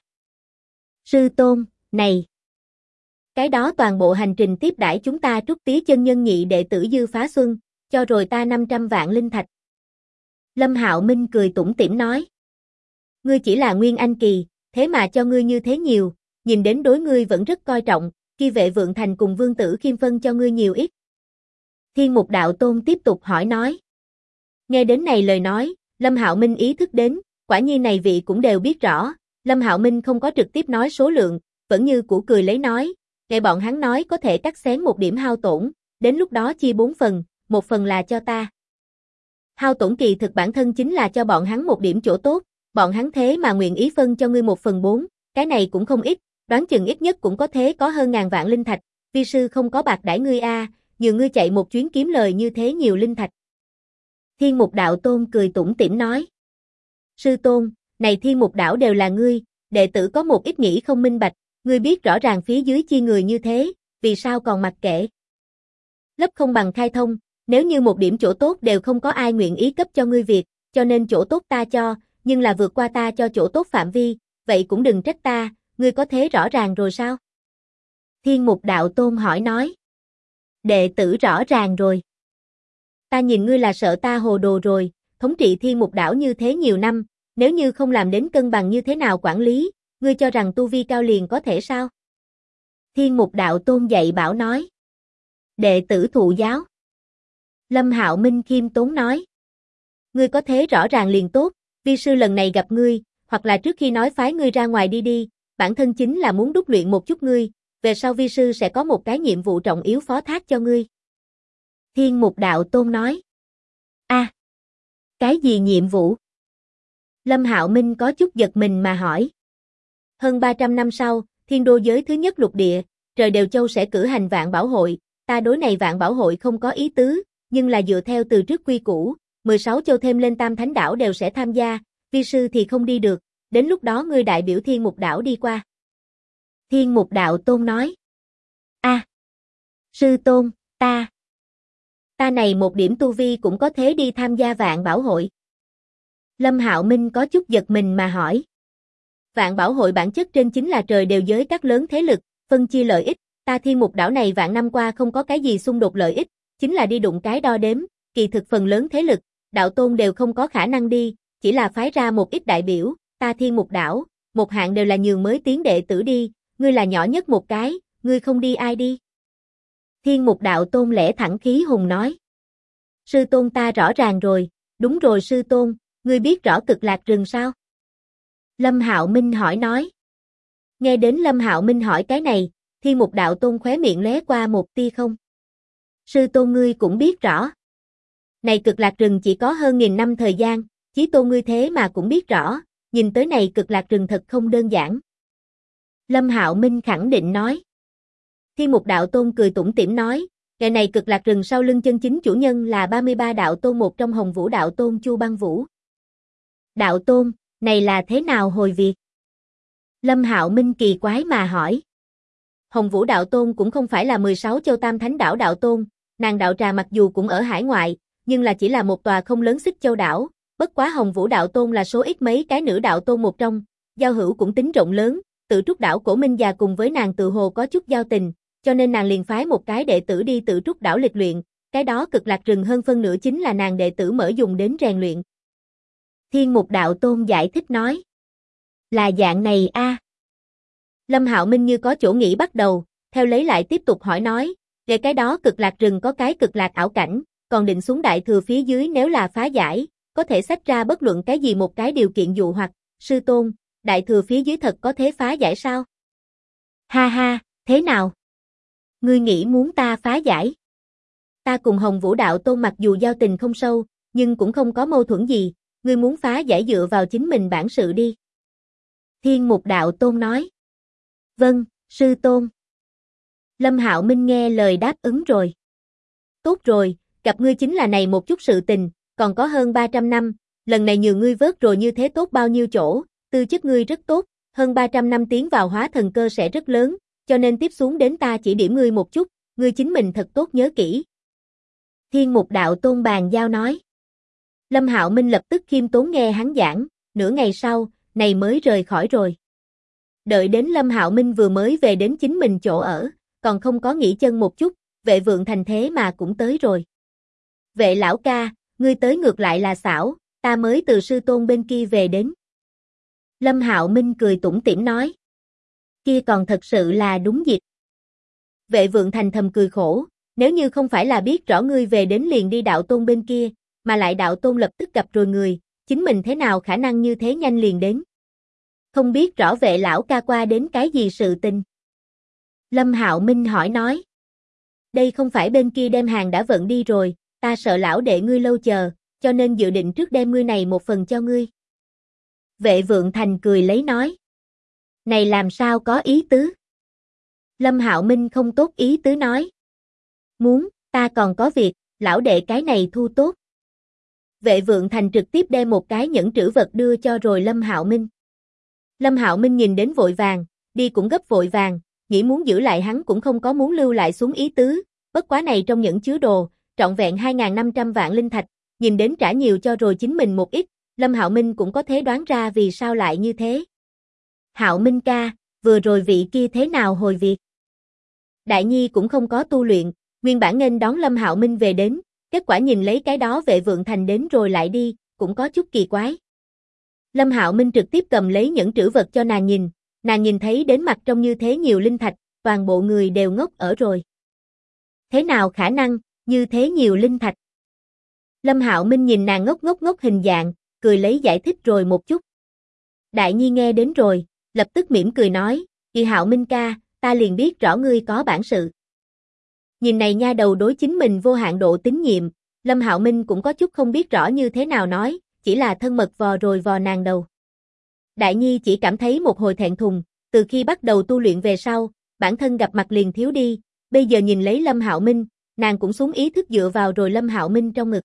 Sư tôn, này. Cái đó toàn bộ hành trình tiếp đãi chúng ta Trúc Tía chân nhân nhị đệ tử Dư Phá Xuân, cho rồi ta 500 vạn linh thạch. Lâm Hạo Minh cười tủm tỉm nói. Ngươi chỉ là Nguyên Anh kỳ, thế mà cho ngươi như thế nhiều, nhìn đến đối ngươi vẫn rất coi trọng, khi Vệ Vượng Thành cùng Vương Tử Khiêm phân cho ngươi nhiều ít. Thiên Mục Đạo Tôn tiếp tục hỏi nói. Nghe đến này lời nói, Lâm Hạo Minh ý thức đến, quả nhiên này vị cũng đều biết rõ, Lâm Hạo Minh không có trực tiếp nói số lượng, vẫn như cũ cười lấy nói, nghe bọn hắn nói có thể cắt xén một điểm hao tổn, đến lúc đó chia 4 phần, một phần là cho ta. Hao tổn kỳ thực bản thân chính là cho bọn hắn một điểm chỗ tốt, bọn hắn thế mà nguyện ý phân cho ngươi 1/4, cái này cũng không ít, đoán chừng ít nhất cũng có thế có hơn ngàn vạn linh thạch, vi sư không có bạc đãi ngươi a, nhờ ngươi chạy một chuyến kiếm lời như thế nhiều linh thạch. Thiên Mục Đạo Tôn cười tủm tỉm nói. Sư tôn, này Thiên Mục Đảo đều là ngươi, đệ tử có một ít nghĩ không minh bạch, ngươi biết rõ ràng phía dưới chi người như thế, vì sao còn mặc kệ? Lấp không bằng khai thông, nếu như một điểm chỗ tốt đều không có ai nguyện ý cấp cho ngươi việc, cho nên chỗ tốt ta cho, nhưng là vượt qua ta cho chỗ tốt phạm vi, vậy cũng đừng trách ta, ngươi có thế rõ ràng rồi sao? Thiên Mục Đạo Tôn hỏi nói. Đệ tử rõ ràng rồi. Ta nhìn ngươi là sợ ta hồ đồ rồi, thống trị Thiên Mục Đảo như thế nhiều năm, nếu như không làm đến cân bằng như thế nào quản lý, ngươi cho rằng tu vi cao liền có thể sao? Thiên Mục Đạo Tôn dạy bảo nói. Đệ tử thụ giáo. Lâm Hạo Minh khiêm tốn nói. Ngươi có thế rõ ràng liền tốt, vi sư lần này gặp ngươi, hoặc là trước khi nói phái ngươi ra ngoài đi đi, bản thân chính là muốn đúc luyện một chút ngươi, về sau vi sư sẽ có một cái nhiệm vụ trọng yếu phó thác cho ngươi. Thiên Mục Đạo Tôn nói. Cái gì nhiệm vụ? Lâm Hạo Minh có chút giật mình mà hỏi. Hơn 300 năm sau, thiên đô giới thứ nhất lục địa, trời đều châu sẽ cử hành vạn bảo hội, ta đối này vạn bảo hội không có ý tứ, nhưng là dựa theo từ trước quy củ, 16 châu thêm lên Tam Thánh Đảo đều sẽ tham gia, vi sư thì không đi được, đến lúc đó ngươi đại biểu Thiên Mục Đảo đi qua. Thiên Mục Đạo Tôn nói. Sư tôn, ta này một điểm tu vi cũng có thế đi tham gia vạn bảo hội. Lâm Hạo Minh có chút giật mình mà hỏi. Vạn bảo hội bản chất trên chính là trời đều giới các lớn thế lực, phân chia lợi ích, ta Thiên Mục Đảo này vạn năm qua không có cái gì xung đột lợi ích, chính là đi đụng cái đo đếm, kỳ thực phần lớn thế lực, đạo tôn đều không có khả năng đi, chỉ là phái ra một ít đại biểu, ta Thiên Mục Đảo, một hạng đều là nhường mới tiến đệ tử đi, ngươi là nhỏ nhất một cái, ngươi không đi ai đi? Thiên Mục Đạo Tôn lẽ thẳng khí hùng nói. Sư tôn ta rõ ràng rồi, đúng rồi sư tôn, ngươi biết rõ Cực Lạc rừng sao? Lâm Hạo Minh hỏi nói. Nghe đến Lâm Hạo Minh hỏi cái này, Thiên Mục Đạo Tôn khóe miệng lóe qua một tia không. Sư tôn ngươi cũng biết rõ. Này Cực Lạc rừng chỉ có hơn 1000 năm thời gian, chí tôn ngươi thế mà cũng biết rõ, nhìn tới này Cực Lạc rừng thật không đơn giản. Lâm Hạo Minh khẳng định nói. Thiên Mục Đạo Tôn cười tủm tỉm nói, ngày này Cực Lạc rừng sau lưng chân chính chủ nhân là 33 đạo tôn một trong Hồng Vũ Đạo Tôn Chu Băng Vũ. Đạo Tôn, này là thế nào hồi việc? Lâm Hạo Minh kỳ quái mà hỏi. Hồng Vũ Đạo Tôn cũng không phải là 16 châu Tam Thánh Đảo Đạo Tôn, nàng đạo trà mặc dù cũng ở hải ngoại, nhưng là chỉ là một tòa không lớn Xích Châu đảo, bất quá Hồng Vũ Đạo Tôn là số ít mấy cái nữ đạo tôn một trong, giao hữu cũng tính rộng lớn, Tự Trúc đảo Cổ Minh già cùng với nàng tự hồ có chút giao tình, cho nên nàng liền phái một cái đệ tử đi Tự Trúc đảo lịch luyện, cái đó Cực Lạc rừng hơn phân nửa chính là nàng đệ tử mở dùng đến rèn luyện. Thiên Mục Đạo Tôn giải thích nói. Là dạng này a. Lâm Hạo Minh như có chỗ nghĩ bắt đầu, theo lấy lại tiếp tục hỏi nói, về cái đó Cực Lạc rừng có cái Cực Lạc ảo cảnh, còn định xuống Đại Thừa phía dưới nếu là phá giải, có thể xách ra bất luận cái gì một cái điều kiện dụ hoặc, sư tôn, Đại Thừa phía dưới thật có thế phá giải sao? Ha ha, thế nào? Ngươi nghĩ muốn ta phá giải? Ta cùng Hồng Vũ Đạo Tôn mặc dù giao tình không sâu, nhưng cũng không có mâu thuẫn gì, ngươi muốn phá giải dựa vào chính mình bản sự đi. Thiên Mục Đạo Tôn nói. Vâng, sư tôn. Lâm Hạo Minh nghe lời đáp ứng rồi. Tốt rồi, gặp ngươi chính là này một chút sự tình, còn có hơn 300 năm, lần này nhường ngươi vớt rồi như thế tốt bao nhiêu chỗ, tư chất ngươi rất tốt, hơn 300 năm tiến vào hóa thần cơ sẽ rất lớn, cho nên tiếp xuống đến ta chỉ điểm ngươi một chút, ngươi chính mình thật tốt nhớ kỹ. Thiên Mục Đạo Tôn bàn giao nói. Lâm Hạo Minh lập tức khiêm tốn nghe hắn giảng, nửa ngày sau, này mới rời khỏi rồi. Đợi đến Lâm Hạo Minh vừa mới về đến chính mình chỗ ở, còn không có nghỉ chân một chút, Vệ Vượng Thành thế mà cũng tới rồi. Vệ lão ca, ngươi tới ngược lại là xảo, ta mới từ sư tôn bên kia về đến. Lâm Hạo Minh cười tủm tỉm nói. Kia còn thật sự là đúng dịp. Vệ Vượng Thành thầm cười khổ, nếu như không phải là biết rõ ngươi về đến liền đi đạo tôn bên kia, mà lại đạo tôn lập tức gặp rồi người, chính mình thế nào khả năng như thế nhanh liền đến. Không biết rõ vệ lão ca qua đến cái gì sự tình. Lâm Hạo Minh hỏi nói. Đây không phải bên kia đem hàng đã vận đi rồi, ta sợ lão đệ ngươi lâu chờ, cho nên dự định trước đem ngươi này một phần cho ngươi. Vệ Vượng Thành cười lấy nói. Này làm sao có ý tứ? Lâm Hạo Minh không tốt ý tứ nói. Muốn, ta còn có việc, lão đệ cái này thu tốt. Vệ Vượng Thành trực tiếp đem một cái nhẫn trữ vật đưa cho rồi Lâm Hạo Minh. Lâm Hạo Minh nhìn đến vội vàng, đi cũng gấp vội vàng, nghĩ muốn giữ lại hắn cũng không có muốn lưu lại xuống ý tứ, bất quá này trong nhẫn chứa đồ, trọn vẹn 2.500 vạn linh thạch, nhìn đến trả nhiều cho rồi chính mình một ít, Lâm Hạo Minh cũng có thể đoán ra vì sao lại như thế. Hạo Minh ca, vừa rồi vị kia thế nào hồi việc? Đại Nhi cũng không có tu luyện, nguyên bản nên đón Lâm Hạo Minh về đến, kết quả nhìn lấy cái đó Vệ Vượng Thành đến rồi lại đi, cũng có chút kỳ quái. Lâm Hạo Minh trực tiếp cầm lấy nhẫn trữ vật cho nàng nhìn thấy đến mặt trong như thế nhiều linh thạch, toàn bộ người đều ngốc ở rồi. Thế nào khả năng, như thế nhiều linh thạch? Lâm Hạo Minh nhìn nàng ngốc hình dạng, cười lấy giải thích rồi một chút. Đại Nhi nghe đến rồi, lập tức mỉm cười nói, "Kỳ Hạo Minh ca, ta liền biết rõ ngươi có bản sự." Nhìn này nha đầu đối chính mình vô hạn độ tín nhiệm, Lâm Hạo Minh cũng có chút không biết rõ như thế nào nói, chỉ là thân mật vò rồi vò nàng đầu. Đại Nhi chỉ cảm thấy một hồi thẹn thùng, từ khi bắt đầu tu luyện về sau, bản thân gặp mặt liền thiếu đi, bây giờ nhìn lấy Lâm Hạo Minh, nàng cũng xuống ý thức dựa vào rồi Lâm Hạo Minh trong ngực.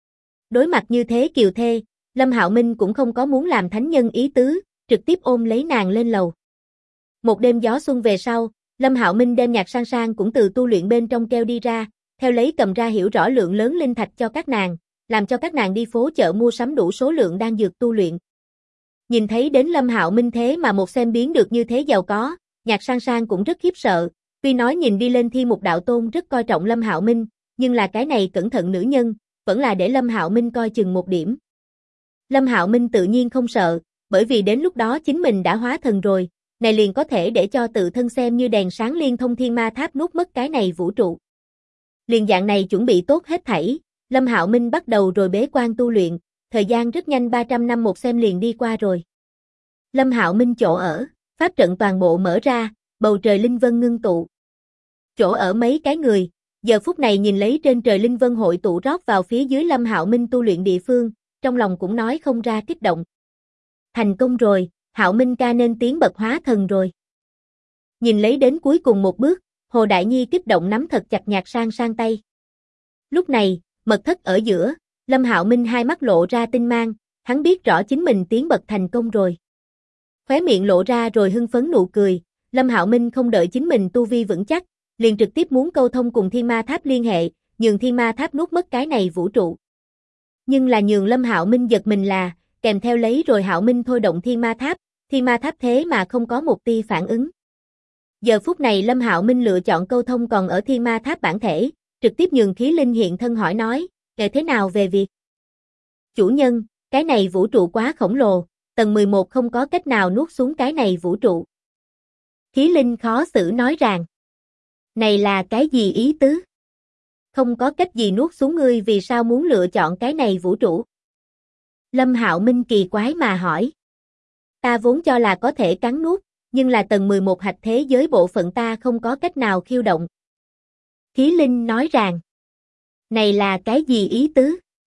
Đối mặt như thế kiều thê, Lâm Hạo Minh cũng không có muốn làm thánh nhân ý tứ, trực tiếp ôm lấy nàng lên lầu. Một đêm gió xuân về sau, Lâm Hạo Minh đem Nhạc Sang Sang cũng từ tu luyện bên trong kêu đi ra, theo lấy cầm ra hiểu rõ lượng lớn linh thạch cho các nàng, làm cho các nàng đi phố chợ mua sắm đủ số lượng đan dược tu luyện. Nhìn thấy đến Lâm Hạo Minh thế mà một xem biến được như thế giàu có, Nhạc Sang Sang cũng rất khiếp sợ, tuy nói nhìn đi lên Thiên Mục Đạo Tôn rất coi trọng Lâm Hạo Minh, nhưng là cái này cẩn thận nữ nhân, vẫn là để Lâm Hạo Minh coi chừng một điểm. Lâm Hạo Minh tự nhiên không sợ, bởi vì đến lúc đó chính mình đã hóa thần rồi, này liền có thể để cho tự thân xem như đèn sáng liên thông thiên ma tháp nuốt mất cái này vũ trụ. Liền dạng này chuẩn bị tốt hết thảy, Lâm Hạo Minh bắt đầu rồi bế quan tu luyện, thời gian rất nhanh 300 năm một xem liền đi qua rồi. Lâm Hạo Minh chỗ ở, pháp trận toàn bộ mở ra, bầu trời linh vân ngưng tụ. Chỗ ở mấy cái người, giờ phút này nhìn lấy trên trời linh vân hội tụ rót vào phía dưới Lâm Hạo Minh tu luyện địa phương, trong lòng cũng nói không ra kích động. Thành công rồi, Hạo Minh ca nên tiến bậc hóa thần rồi. Nhìn lấy đến cuối cùng một bước, Hồ Đại Nhi kích động nắm thật chặt Nhạc Sang Sang tay. Lúc này, mật thất ở giữa, Lâm Hạo Minh hai mắt lộ ra tinh mang, hắn biết rõ chính mình tiến bậc thành công rồi. Khóe miệng lộ ra rồi hưng phấn nụ cười, Lâm Hạo Minh không đợi chính mình tu vi vững chắc, liền trực tiếp muốn câu thông cùng Thiên Ma Tháp liên hệ, nhường Thiên Ma Tháp nuốt mất cái này vũ trụ. Nhưng là nhường Lâm Hạo Minh giật mình là, kèm theo lấy rồi Hạo Minh thôi động Thiên Ma Tháp thế mà không có một tia phản ứng. Giờ phút này Lâm Hạo Minh lựa chọn câu thông còn ở Thiên Ma Tháp bản thể, trực tiếp nhường khí linh hiện thân hỏi nói, kể thế nào về việc? Chủ nhân, cái này vũ trụ quá khổng lồ, tầng 11 không có cách nào nuốt xuống cái này vũ trụ. Khí linh khó xử nói rằng, này là cái gì ý tứ? Không có cách gì nuốt xuống ngươi vì sao muốn lựa chọn cái này vũ trụ? Lâm Hạo Minh kỳ quái mà hỏi. Ta vốn cho là có thể cắn nuốt, nhưng là tầng 11 hạch thế giới bộ phận ta không có cách nào khiêu động. Khí linh nói rằng, này là cái gì ý tứ?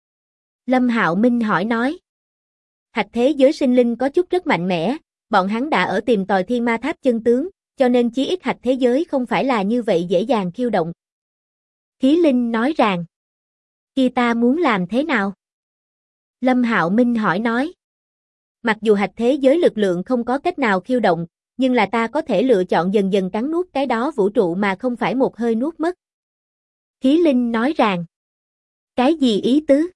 Lâm Hạo Minh hỏi nói. Hạch thế giới sinh linh có chút rất mạnh mẽ, bọn hắn đã ở tìm tòi Thiên Ma Tháp chân tướng, cho nên chí ít hạch thế giới không phải là như vậy dễ dàng khiêu động. Khí linh nói rằng, kia ta muốn làm thế nào? Lâm Hạo Minh hỏi nói. Mặc dù hạch thế giới lực lượng không có cách nào khiêu động, nhưng là ta có thể lựa chọn dần dần cắn nuốt cái đó vũ trụ mà không phải một hơi nuốt mất. Khí linh nói rằng, cái gì ý tứ?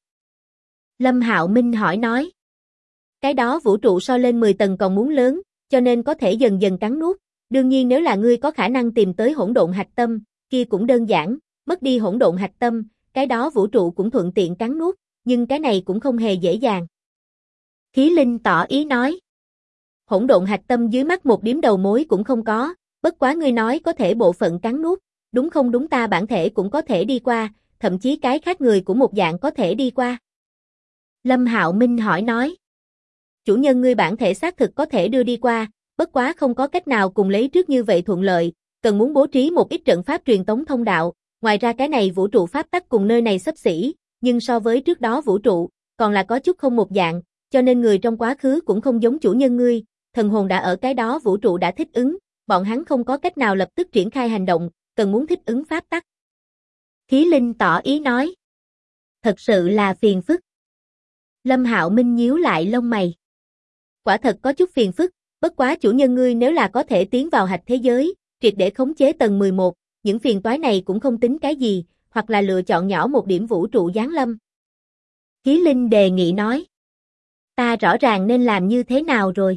Lâm Hạo Minh hỏi nói. Cái đó vũ trụ so lên 10 tầng còn muốn lớn, cho nên có thể dần dần cắn nuốt. Đương nhiên nếu là ngươi có khả năng tìm tới hỗn độn hạch tâm, kia cũng đơn giản, mất đi hỗn độn hạch tâm, cái đó vũ trụ cũng thuận tiện cắn nuốt, nhưng cái này cũng không hề dễ dàng. Khí linh tỏ ý nói. Hỗn độn hạch tâm dưới mắt một điểm đầu mối cũng không có, bất quá ngươi nói có thể bộ phận cắn nuốt, đúng không đúng ta bản thể cũng có thể đi qua, thậm chí cái khác người của một dạng có thể đi qua. Lâm Hạo Minh hỏi nói. Chủ nhân ngươi bản thể xác thực có thể đưa đi qua, bất quá không có cách nào cùng lấy trước như vậy thuận lợi, cần muốn bố trí một ít trận pháp truyền tống thông đạo, ngoài ra cái này vũ trụ pháp tắc cùng nơi này xấp xỉ, nhưng so với trước đó vũ trụ, còn là có chút không một dạng, cho nên người trong quá khứ cũng không giống chủ nhân ngươi, thần hồn đã ở cái đó vũ trụ đã thích ứng, bọn hắn không có cách nào lập tức triển khai hành động, cần muốn thích ứng pháp tắc. Khí Linh tỏ ý nói. Thật sự là phiền phức. Lâm Hạo Minh nhíu lại lông mày. Quả thật có chút phiền phức, bất quá chủ nhân ngươi nếu là có thể tiến vào hạch thế giới, triệt để khống chế tầng 11, những phiền toái này cũng không tính cái gì, hoặc là lựa chọn nhỏ một điểm vũ trụ giáng lâm. Khí Linh đề nghị nói. Ta rõ ràng nên làm như thế nào rồi?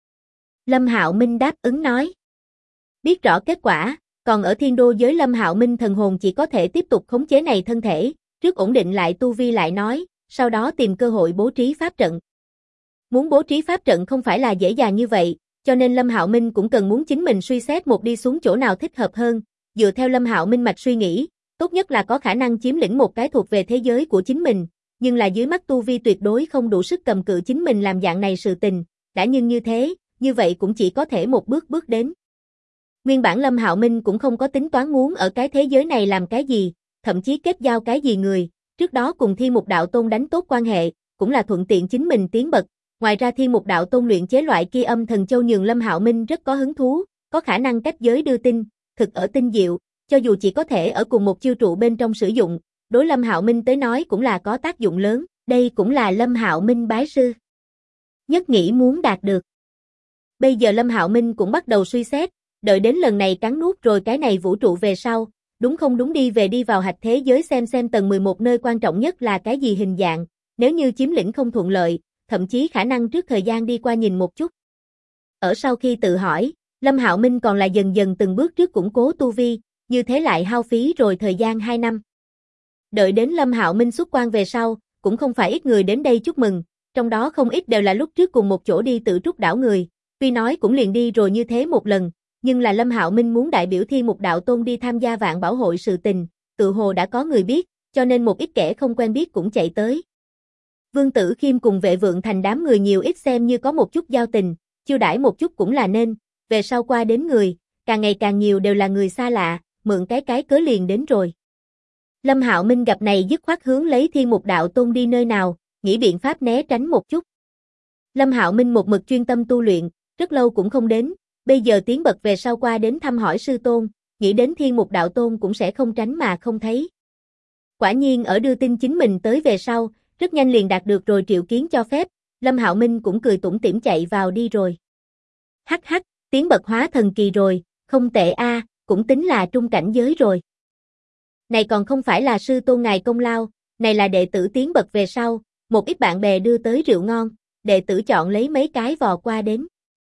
Lâm Hạo Minh đáp ứng nói. Biết rõ kết quả, còn ở thiên đô giới Lâm Hạo Minh thần hồn chỉ có thể tiếp tục khống chế này thân thể, trước ổn định lại tu vi lại nói, sau đó tìm cơ hội bố trí pháp trận. Muốn bố trí pháp trận không phải là dễ dàng như vậy, cho nên Lâm Hạo Minh cũng cần muốn chính mình suy xét một đi xuống chỗ nào thích hợp hơn, dựa theo Lâm Hạo Minh mạch suy nghĩ, tốt nhất là có khả năng chiếm lĩnh một cái thuộc về thế giới của chính mình, nhưng là dưới mắt tu vi tuyệt đối không đủ sức cầm cự chính mình làm dạng này sự tình, đã nhưng như thế, như vậy cũng chỉ có thể một bước bước đến. Nguyên bản Lâm Hạo Minh cũng không có tính toán muốn ở cái thế giới này làm cái gì, thậm chí kết giao cái gì người, trước đó cùng Thiên Mục Đạo Tôn đánh tốt quan hệ, cũng là thuận tiện chính mình tiến bậc. Ngoài ra Thiên Mục Đạo Tôn luyện chế loại kia âm thần châu nhường Lâm Hạo Minh rất có hứng thú, có khả năng cách giới đưa tin, thực ở tinh diệu, cho dù chỉ có thể ở cùng một chiêu trụ bên trong sử dụng, đối Lâm Hạo Minh tới nói cũng là có tác dụng lớn, đây cũng là Lâm Hạo Minh bái sư nhất nghĩ muốn đạt được. Bây giờ Lâm Hạo Minh cũng bắt đầu suy xét, đợi đến lần này cắn nuốt rồi cái này vũ trụ về sau, đúng không đúng đi về đi vào hạch thế giới xem tầng 11 nơi quan trọng nhất là cái gì hình dạng, nếu như chiếm lĩnh không thuận lợi, thậm chí khả năng trước thời gian đi qua nhìn một chút. Ở sau khi tự hỏi, Lâm Hạo Minh còn là dần dần từng bước trước củng cố tu vi, như thế lại hao phí rồi thời gian 2 năm. Đợi đến Lâm Hạo Minh xuất quan về sau, cũng không phải ít người đến đây chúc mừng, trong đó không ít đều là lúc trước cùng một chỗ đi Tự Trúc đảo người, tuy nói cũng liền đi rồi như thế một lần, nhưng là Lâm Hạo Minh muốn đại biểu Thiên Mục Đạo Tôn đi tham gia Vạn Bảo hội sự tình, tự hồ đã có người biết, cho nên một ít kẻ không quen biết cũng chạy tới. Vương Tử Khiêm cùng Vệ Vượng Thành đám người nhiều ít xem như có một chút giao tình, chiêu đãi một chút cũng là nên, về sau qua đến người, càng ngày càng nhiều đều là người xa lạ, mượn cái cớ liền đến rồi. Lâm Hạo Minh gặp này dứt khoát hướng lấy Thiên Mục Đạo Tôn đi nơi nào, nghĩ biện pháp né tránh một chút. Lâm Hạo Minh một mực chuyên tâm tu luyện, rất lâu cũng không đến, bây giờ tiến bậc về sau qua đến thăm hỏi sư tôn, nghĩ đến Thiên Mục Đạo Tôn cũng sẽ không tránh mà không thấy. Quả nhiên ở đưa tin chính mình tới về sau, rất nhanh liền đạt được rồi triệu kiến cho phép, Lâm Hạo Minh cũng cười tủm tỉm chạy vào đi rồi. Hắc hắc, tiến bậc hóa thần kỳ rồi, không tệ a, cũng tính là trung cảnh giới rồi. Này còn không phải là sư tôn ngài công lao, này là đệ tử tiến bậc về sau, một ít bạn bè đưa tới rượu ngon, đệ tử chọn lấy mấy cái vò qua đến.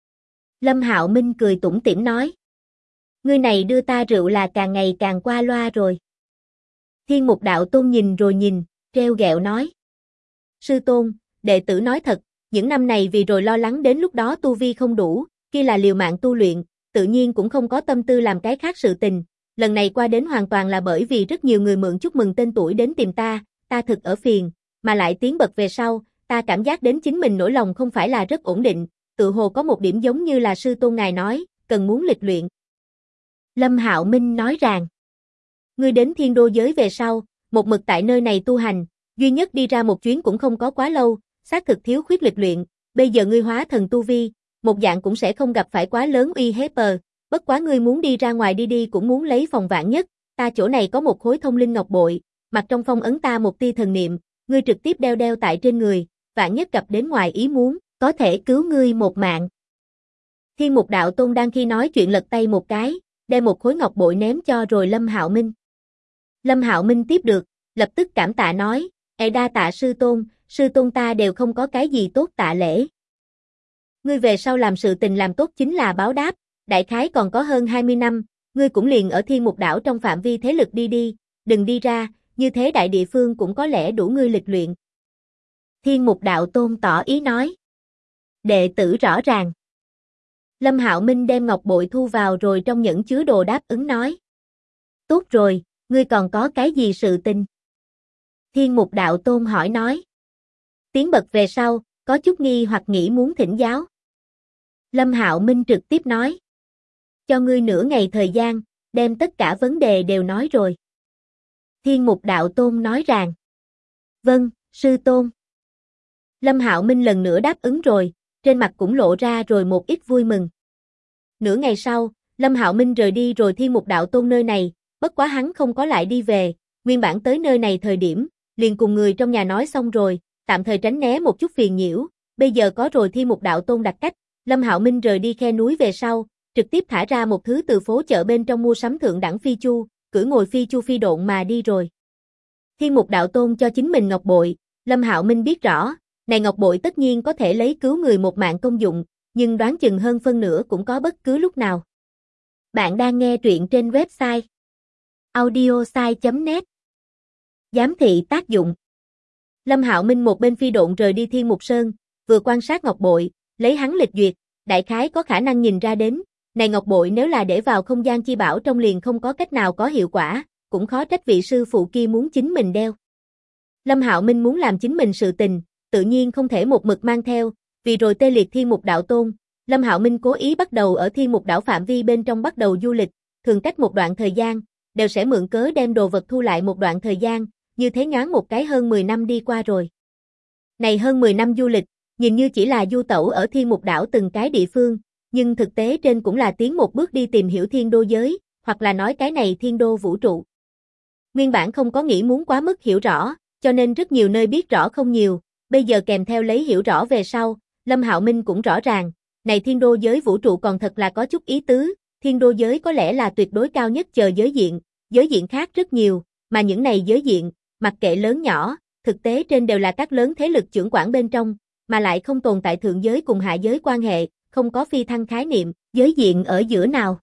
Lâm Hạo Minh cười tủm tỉm nói. Ngươi này đưa ta rượu là càng ngày càng qua loa rồi. Thiên Mục Đạo Tôn nhìn rồi nhìn, treo ghẹo nói. Sư tôn, đệ tử nói thật, những năm này vì rồi lo lắng đến lúc đó tu vi không đủ, kia là liều mạng tu luyện, tự nhiên cũng không có tâm tư làm cái khác sự tình. Lần này qua đến hoàn toàn là bởi vì rất nhiều người mượn chúc mừng tên tuổi đến tìm ta thực ở phiền, mà lại tiến bậc về sau, ta cảm giác đến chính mình nỗi lòng không phải là rất ổn định, tự hồ có một điểm giống như là sư tôn ngài nói, cần muốn lịch luyện. Lâm Hạo Minh nói rằng, ngươi đến thiên đô giới về sau, một mực tại nơi này tu hành, duy nhất đi ra một chuyến cũng không có quá lâu, xác thực thiếu khuyết lịch luyện, bây giờ ngươi hóa thần tu vi, một dạng cũng sẽ không gặp phải quá lớn uy hiếp, bất quá ngươi muốn đi ra ngoài đi cũng muốn lấy phòng vạn nhất, ta chỗ này có một khối thông linh ngọc bội, mặt trong phong ấn ta một tia thần niệm, ngươi trực tiếp đeo tại trên người, vạn nhất gặp đến ngoài ý muốn, có thể cứu ngươi một mạng. Thiên Mục Đạo Tôn đang khi nói chuyện lật tay một cái, đem một khối ngọc bội ném cho rồi Lâm Hạo Minh. Lâm Hạo Minh tiếp được, lập tức cảm tạ nói, đa tạ sư tôn ta đều không có cái gì tốt tạ lễ. Ngươi về sau làm sự tình làm tốt chính là báo đáp, đại khái còn có hơn 20 năm, ngươi cũng liền ở Thiên Mục Đảo trong phạm vi thế lực đi, đừng đi ra, như thế đại địa phương cũng có lẽ đủ ngươi lịch luyện. Thiên Mục Đạo Tôn tỏ ý nói. Đệ tử rõ ràng. Lâm Hạo Minh đem ngọc bội thu vào rồi trong nhẫn chứa đồ đáp ứng nói. Tốt rồi, ngươi còn có cái gì sự tình? Thiên Mục Đạo Tôn hỏi nói. Tiến bậc về sau, có chút nghi hoặc nghĩ muốn thỉnh giáo. Lâm Hạo Minh trực tiếp nói. Cho ngươi nửa ngày thời gian, đem tất cả vấn đề đều nói rồi. Thiên Mục Đạo Tôn nói rằng. Vâng, sư tôn. Lâm Hạo Minh lần nữa đáp ứng rồi, trên mặt cũng lộ ra rồi một ít vui mừng. Nửa ngày sau, Lâm Hạo Minh rời đi rồi Thiên Mục Đạo Tôn nơi này, bất quá hắn không có lại đi về, nguyên bản tới nơi này thời điểm, liền cùng người trong nhà nói xong rồi, tạm thời tránh né một chút phiền nhiễu, bây giờ có rồi Thiên Mục Đạo Tôn đặt cách, Lâm Hạo Minh rời đi khe núi về sau, trực tiếp thả ra một thứ từ phố chợ bên trong mua sắm thượng đẳng phi chu, cưỡi ngồi phi chu phi độn mà đi rồi. Thiên Mục Đạo Tôn cho chính mình ngọc bội, Lâm Hạo Minh biết rõ, này ngọc bội tất nhiên có thể lấy cứu người một mạng công dụng, nhưng đoán chừng hơn phân nửa cũng có bất cứ lúc nào. Bạn đang nghe truyện trên website audiosai.net. Giám thị tác dụng. Lâm Hạo Minh một bên phi độn rời đi Thiên Mục Sơn, vừa quan sát ngọc bội, lấy hắn lịch duyệt, đại khái có khả năng nhìn ra đến, này ngọc bội nếu là để vào không gian chi bảo trong liền không có cách nào có hiệu quả, cũng khó trách vị sư phụ kia muốn chính mình đeo. Lâm Hạo Minh muốn làm chính mình sự tình, tự nhiên không thể một mực mang theo, vì rồi tê liệt Thiên Mục Đạo Tôn, Lâm Hạo Minh cố ý bắt đầu ở Thiên Mục Đảo phạm vi bên trong bắt đầu du lịch, thường cách một đoạn thời gian, đều sẽ mượn cớ đem đồ vật thu lại một đoạn thời gian, như thế nhoáng một cái hơn 10 năm đi qua rồi. Này hơn 10 năm du lịch, nhìn như chỉ là du tẩu ở Thiên Mục Đảo từng cái địa phương, nhưng thực tế trên cũng là tiến một bước đi tìm hiểu thiên đô giới, hoặc là nói cái này thiên đô vũ trụ. Nguyên bản không có nghĩ muốn quá mức hiểu rõ, cho nên rất nhiều nơi biết rõ không nhiều, bây giờ kèm theo lấy hiểu rõ về sau, Lâm Hạo Minh cũng rõ ràng, này thiên đô giới vũ trụ còn thật là có chút ý tứ, thiên đô giới có lẽ là tuyệt đối cao nhất chờ giới diện khác rất nhiều, mà những này giới diện, mặc kệ lớn nhỏ, thực tế trên đều là các lớn thế lực chưởng quản bên trong, mà lại không tồn tại thượng giới cùng hạ giới quan hệ, không có phi thăng khái niệm, giới diện ở giữa nào.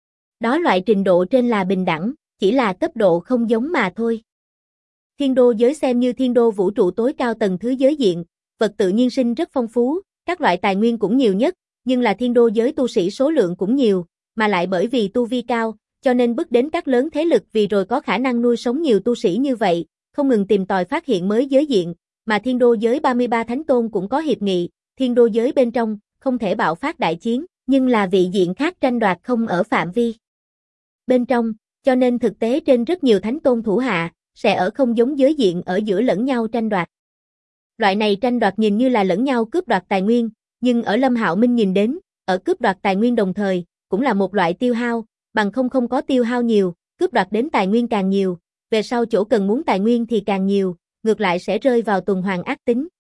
Đó loại trình độ trên là bình đẳng, chỉ là cấp độ không giống mà thôi. Thiên đô giới xem như thiên đô vũ trụ tối cao tầng thứ giới diện, vật tự nhiên sinh rất phong phú, các loại tài nguyên cũng nhiều nhất, nhưng là thiên đô giới tu sĩ số lượng cũng nhiều, mà lại bởi vì tu vi cao, cho nên bước đến các lớn thế lực vì rồi có khả năng nuôi sống nhiều tu sĩ như vậy, không ngừng tìm tòi phát hiện mới giới diện, mà thiên đô giới 33 thánh tôn cũng có hiệp nghị, thiên đô giới bên trong, không thể bạo phát đại chiến, nhưng là vị diện khác tranh đoạt không ở phạm vi bên trong, cho nên thực tế trên rất nhiều thánh tôn thủ hạ, sẽ ở không giống giới diện ở giữa lẫn nhau tranh đoạt. Loại này tranh đoạt nhìn như là lẫn nhau cướp đoạt tài nguyên, nhưng ở Lâm Hạo Minh nhìn đến, ở cướp đoạt tài nguyên đồng thời, cũng là một loại tiêu hao, bằng không có tiêu hao nhiều, cướp đoạt đến tài nguyên càng nhiều, về sau chỗ cần muốn tài nguyên thì càng nhiều, ngược lại sẽ rơi vào tuần hoàn ác tính.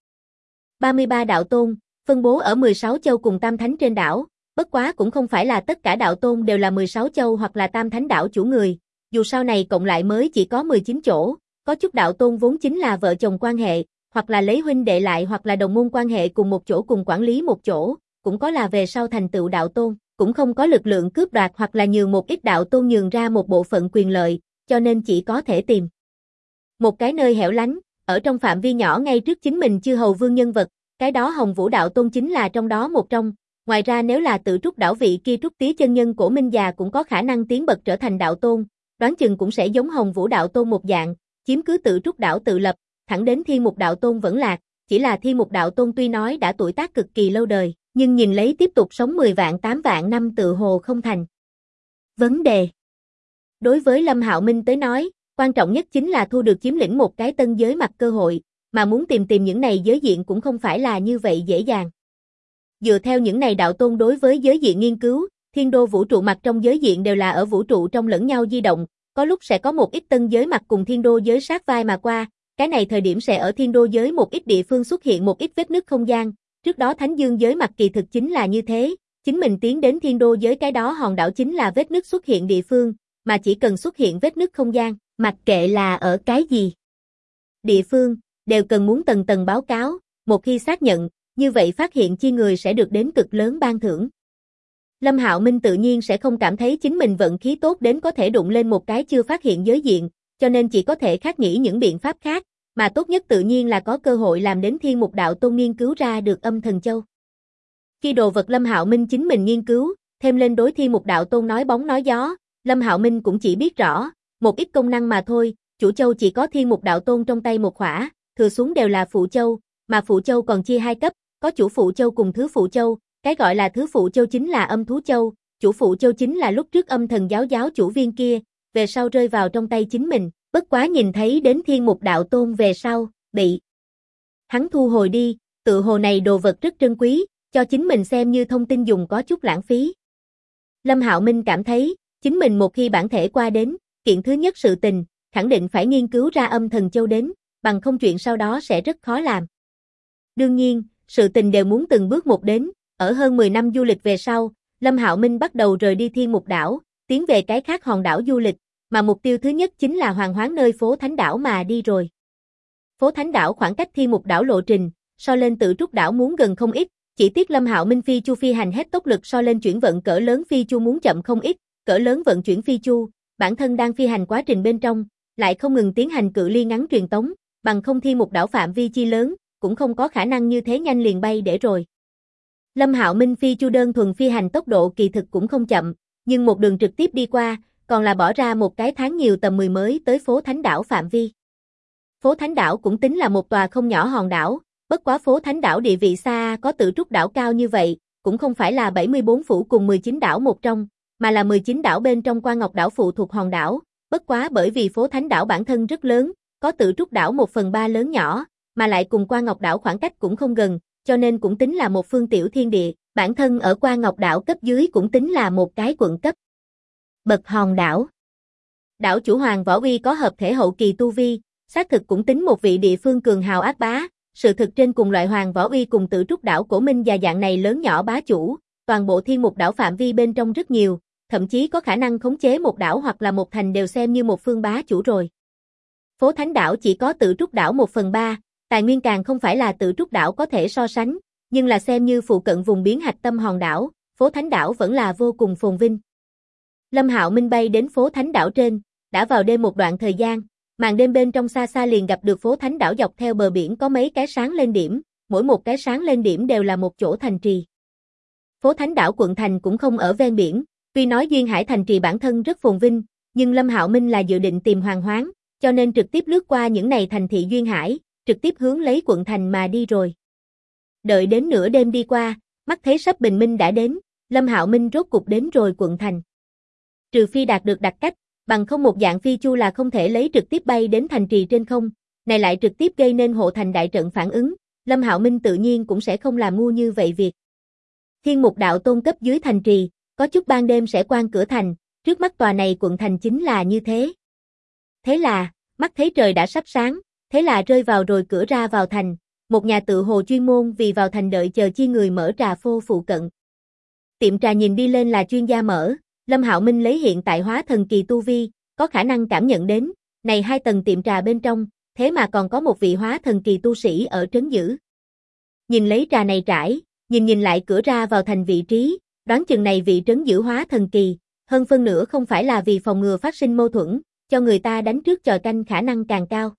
33 đạo tôn, phân bố ở 16 châu cùng Tam Thánh trên đảo, bất quá cũng không phải là tất cả đạo tôn đều là 16 châu hoặc là Tam Thánh đảo chủ người, dù sau này cộng lại mới chỉ có 19 chỗ, có chút đạo tôn vốn chính là vợ chồng quan hệ, hoặc là lấy huynh đệ lại hoặc là đồng môn quan hệ cùng một chỗ cùng quản lý một chỗ, cũng có là về sau thành tựu đạo tôn, cũng không có lực lượng cướp đoạt hoặc là nhường một ít đạo tôn nhường ra một bộ phận quyền lợi, cho nên chỉ có thể tìm một cái nơi hẻo lánh, ở trong phạm vi nhỏ ngay trước chính mình chư hầu vương nhân vật, cái đó Hồng Vũ đạo tôn chính là trong đó một trong. Ngoài ra nếu là tự trúc đảo vị kia trúc tía chân nhân Cổ Minh già cũng có khả năng tiến bậc trở thành đạo tôn, đoán chừng cũng sẽ giống Hồng Vũ đạo tôn một dạng, chiếm cứ tự trúc đảo tự lập, thẳng đến Thiên Mục đạo tôn vẫn lạc, chỉ là Thiên Mục đạo tôn tuy nói đã tuổi tác cực kỳ lâu đời, nhưng nhìn lấy tiếp tục sống 10 vạn 8 vạn năm tự hồ không thành vấn đề. Đối với Lâm Hạo Minh tới nói, quan trọng nhất chính là thu được chiếm lĩnh một cái tân giới mặt cơ hội, mà muốn tìm những này giới diện cũng không phải là như vậy dễ dàng. Dựa theo những này đạo tôn đối với giới diện nghiên cứu, thiên đô vũ trụ mặt trong giới diện đều là ở vũ trụ trong lẫn nhau di động, có lúc sẽ có một ít tân giới mặt cùng thiên đô giới sát vai mà qua, cái này thời điểm sẽ ở thiên đô giới một ít địa phương xuất hiện một ít vết nứt không gian, trước đó Thánh Dương giới mặt kỳ thực chính là như thế, chính mình tiến đến thiên đô giới cái đó hòn đảo chính là vết nứt xuất hiện địa phương, mà chỉ cần xuất hiện vết nứt không gian, mặc kệ là ở cái gì địa phương, đều cần muốn tầng tầng báo cáo, một khi xác nhận, như vậy phát hiện chi người sẽ được đến cực lớn ban thưởng. Lâm Hạo Minh tự nhiên sẽ không cảm thấy chính mình vận khí tốt đến có thể đụng lên một cái chưa phát hiện giới diện, cho nên chỉ có thể khác nghĩ những biện pháp khác, mà tốt nhất tự nhiên là có cơ hội làm đến Thiên Mục đạo tôn nghiên cứu ra được âm thần châu. Khi đồ vật Lâm Hạo Minh chính mình nghiên cứu, thêm lên đối Thiên Mục đạo tôn nói bóng nói gió, Lâm Hạo Minh cũng chỉ biết rõ, một ít công năng mà thôi, chủ châu chỉ có Thiên Mục đạo tôn trong tay một khỏa, thừa xuống đều là phụ châu, mà phụ châu còn chia hai cấp, có chủ phụ châu cùng thứ phụ châu, cái gọi là thứ phụ châu chính là âm thú châu, chủ phụ châu chính là lúc trước âm thần giáo chủ viên kia, về sau rơi vào trong tay chính mình, bất quá nhìn thấy đến Thiên Mục đạo tôn về sau, bị hắn thu hồi đi, tự hồ này đồ vật rất trân quý, cho chính mình xem như thông tin dùng có chút lãng phí. Lâm Hạo Minh cảm thấy, chính mình một khi bản thể qua đến, kiện thứ nhất sự tình, khẳng định phải nghiên cứu ra âm thần châu đến, bằng không chuyện sau đó sẽ rất khó làm. Đương nhiên, sự tình đều muốn từng bước một đến, ở hơn 10 năm du lịch về sau, Lâm Hạo Minh bắt đầu rời đi Thiên Mục đảo, tiến về cái khác hòn đảo du lịch, mà mục tiêu thứ nhất chính là Hoàng Hoán nơi Phố Thánh đảo mà đi rồi. Phố Thánh đảo khoảng cách Thiên Mục đảo lộ trình, so lên Tự Trúc đảo muốn gần không ít, chỉ tiếc Lâm Hạo Minh phi chu phi hành hết tốc lực so lên chuyển vận cỡ lớn phi chu muốn chậm không ít, cỡ lớn vận chuyển phi chu, bản thân đang phi hành quá trình bên trong, lại không ngừng tiến hành cự ly ngắn truyền tống, bằng không Thiên Mục đảo phạm vi chi lớn, cũng không có khả năng như thế nhanh liền bay để rồi. Lâm Hạo Minh phi chu đơn thuần phi hành tốc độ kỳ thực cũng không chậm, nhưng một đường trực tiếp đi qua, còn là bỏ ra một cái tháng nhiều tầm 10 mới tới Phố Thánh đảo phạm vi. Phố Thánh đảo cũng tính là một tòa không nhỏ hòn đảo, bất quá Phố Thánh đảo địa vị xa có Tự Trúc đảo cao như vậy, cũng không phải là 74 phủ cùng 19 đảo một trong, mà là 19 đảo bên trong Quan Ngọc đảo phụ thuộc hòn đảo, bất quá bởi vì Phố Thánh đảo bản thân rất lớn, có Tự Trúc đảo 1/3 lớn nhỏ, mà lại cùng Quan Ngọc đảo khoảng cách cũng không gần, cho nên cũng tính là một phương tiểu thiên địa, bản thân ở Quan Ngọc đảo cấp dưới cũng tính là một cái quận cấp bậc hòn đảo. Đảo chủ Hoàng Võ Uy có hợp thể hậu kỳ tu vi, xác thực cũng tính một vị địa phương cường hào ác bá, sự thực trên cùng loại Hoàng Võ Uy cùng Tự Trúc đảo Cổ Minh và dạng này lớn nhỏ bá chủ, toàn bộ Thiên Mục đảo phạm vi bên trong rất nhiều, thậm chí có khả năng khống chế một đảo hoặc là một thành đều xem như một phương bá chủ rồi. Phố Thánh đảo chỉ có Tự Trúc đảo 1/3, tài nguyên càng không phải là Tự Trúc đảo có thể so sánh, nhưng là xem như phụ cận vùng biến hạch tâm hòn đảo, Phố Thánh đảo vẫn là vô cùng phồn vinh. Lâm Hạo Minh bay đến Phố Thánh đảo trên, đã vào đêm một đoạn thời gian, màn đêm bên trong xa xa liền gặp được Phố Thánh đảo dọc theo bờ biển có mấy cái sáng lên điểm, mỗi một cái sáng lên điểm đều là một chỗ thành trì. Phố Thánh đảo quận thành cũng không ở ven biển, tuy nói Duyên Hải thành trì bản thân rất phồn vinh, nhưng Lâm Hạo Minh là dự định tìm Hoàng Hoán, cho nên trực tiếp lướt qua những này thành thị Duyên Hải, trực tiếp hướng lấy quận thành mà đi rồi. Đợi đến nửa đêm đi qua, mắt thấy sắp bình minh đã đến, Lâm Hạo Minh rốt cục đến rồi quận thành. Trừ phi đạt được đặc cách, bằng không một dạng phi chu là không thể lấy trực tiếp bay đến thành trì trên không, này lại trực tiếp gây nên hộ thành đại trận phản ứng, Lâm Hạo Minh tự nhiên cũng sẽ không làm ngu như vậy việc. Thiên Mục đạo tôn cấp dưới thành trì, có chút ban đêm sẽ quan cửa thành, trước mắt tòa này quận thành chính là như thế. Thế là, mắt thấy trời đã sắp sáng, thế là rơi vào rồi cửa ra vào thành, một nhà tự hồ chuyên môn vì vào thành đợi chờ chi người mở trà phô phụ cận. Tiệm trà nhìn đi lên là chuyên gia mở, Lâm Hạo Minh lấy hiện tại hóa thần kỳ tu vi, có khả năng cảm nhận đến, này 2 tầng tiệm trà bên trong, thế mà còn có một vị hóa thần kỳ tu sĩ ở trấn giữ. Nhìn lấy trà này trải, nhìn lại cửa ra vào thành vị trí, đoán chừng này vị trấn giữ hóa thần kỳ, hơn phân nửa không phải là vì phòng ngừa phát sinh mâu thuẫn, cho người ta đánh trước chòi canh khả năng càng cao.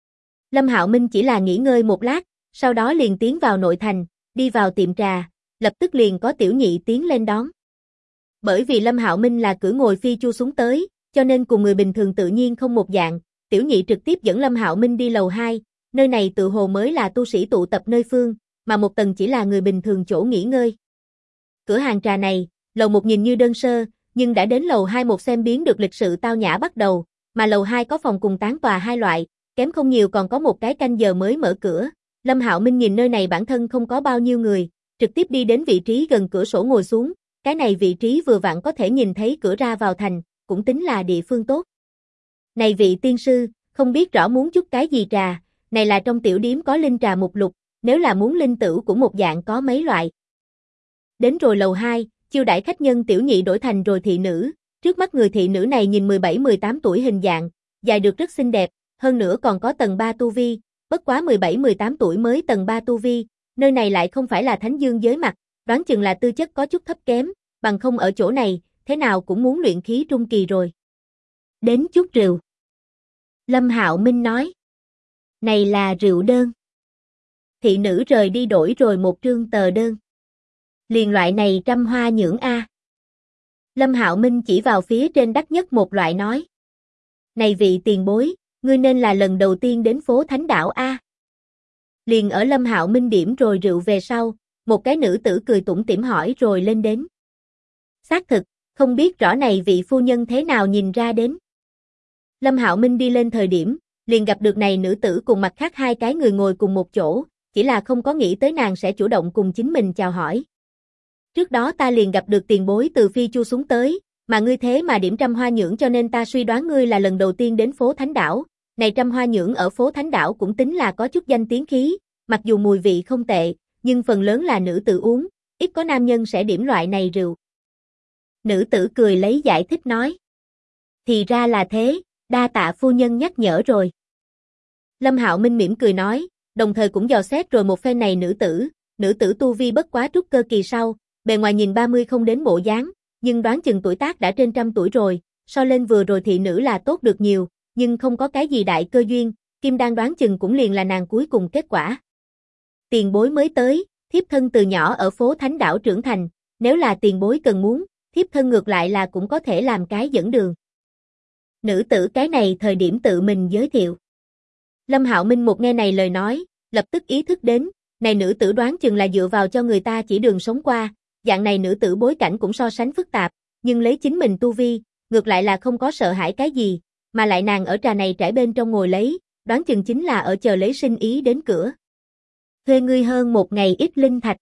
Lâm Hạo Minh chỉ là nghỉ ngơi một lát, sau đó liền tiến vào nội thành, đi vào tiệm trà, lập tức liền có tiểu nhị tiến lên đón. Bởi vì Lâm Hạo Minh là cưỡi ngồi phi chu xuống tới, cho nên cùng người bình thường tự nhiên không một dạng, tiểu nhị trực tiếp dẫn Lâm Hạo Minh đi lầu 2, nơi này tự hồ mới là tu sĩ tụ tập nơi phương, mà một tầng chỉ là người bình thường chỗ nghỉ ngơi. Cửa hàng trà này, lầu 1 nhìn như đơn sơ, nhưng đã đến lầu 2 một xem biến được lịch sự tao nhã bắt đầu, mà lầu 2 có phòng cùng tán tòa hai loại, kém không nhiều còn có một cái canh giờ mới mở cửa. Lâm Hạo Minh nhìn nơi này bản thân không có bao nhiêu người, trực tiếp đi đến vị trí gần cửa sổ ngồi xuống, cái này vị trí vừa vặn có thể nhìn thấy cửa ra vào thành, cũng tính là địa phương tốt. Này vị tiên sư, không biết rõ muốn chút cái gì trà, này là trong tiểu điếm có linh trà mục lục, nếu là muốn linh tửu của một dạng có mấy loại. Đến rồi lầu 2, chiêu đãi khách nhân tiểu nhị đổi thành rồi thị nữ, trước mắt người thị nữ này nhìn 17-18 tuổi hình dạng, dài được rất xinh đẹp, hơn nữa còn có tầng 3 tu vi, bất quá 17-18 tuổi mới tầng 3 tu vi, nơi này lại không phải là thánh dương giới mặt, đoán chừng là tư chất có chút thấp kém, bằng không ở chỗ này, thế nào cũng muốn luyện khí trung kỳ rồi. Đến chút rượu. Lâm Hạo Minh nói. Này là rượu đơn. Thị nữ rời đi đổi rồi một trương tờ đơn. Liền loại này trăm hoa nhưỡng a. Lâm Hạo Minh chỉ vào phía trên đắt nhất một loại nói. Này vị tiền bối, ngươi nên là lần đầu tiên đến phố Thánh đảo a. Liền ở Lâm Hạo Minh điểm rồi rượu về sau, một cái nữ tử cười tủm tỉm hỏi rồi lên đến. Xác thực, không biết rõ này vị phu nhân thế nào nhìn ra đến. Lâm Hạo Minh đi lên thời điểm, liền gặp được này nữ tử cùng mặt khác hai cái người ngồi cùng một chỗ, chỉ là không có nghĩ tới nàng sẽ chủ động cùng chính mình chào hỏi. Trước đó ta liền gặp được tiền bối từ Phi Chu xuống tới, mà ngươi thế mà điểm Trăm Hoa Nhưỡng cho nên ta suy đoán ngươi là lần đầu tiên đến phố Thánh Đảo. Này Trăm Hoa Nhưỡng ở phố Thánh Đảo cũng tính là có chút danh tiếng khí, mặc dù mùi vị không tệ, nhưng phần lớn là nữ tử uống, ít có nam nhân sẽ điểm loại này rượu. Nữ tử cười lấy giải thích nói. Thì ra là thế, đa tạ phu nhân nhắc nhở rồi. Lâm Hạo Minh mỉm cười nói, đồng thời cũng dò xét rồi một phen này nữ tử tu vi bất quá trúc cơ kỳ sau, bề ngoài nhìn 30 không đến bộ dáng, nhưng đoán chừng tuổi tác đã trên 100 tuổi rồi, so lên vừa rồi thị nữ là tốt được nhiều, nhưng không có cái gì đại cơ duyên, Kim Đan đoán chừng cũng liền là nàng cuối cùng kết quả. Tiền bối mới tới, thiếp thân từ nhỏ ở phố Thánh Đảo trưởng thành, nếu là tiền bối cần muốn, thiếp thân ngược lại là cũng có thể làm cái dẫn đường. Nữ tử cái này thời điểm tự mình giới thiệu. Lâm Hạo Minh một nghe này lời nói, lập tức ý thức đến, này nữ tử đoán chừng là dựa vào cho người ta chỉ đường sống qua, dạng này nữ tử bối cảnh cũng so sánh phức tạp, nhưng lấy chính mình tu vi, ngược lại là không có sợ hãi cái gì, mà lại nàng ở trà này trải bên trong ngồi lấy, đoán chừng chính là ở chờ lấy sinh ý đến cửa. Thuê ngươi hơn một ngày ít linh thạch.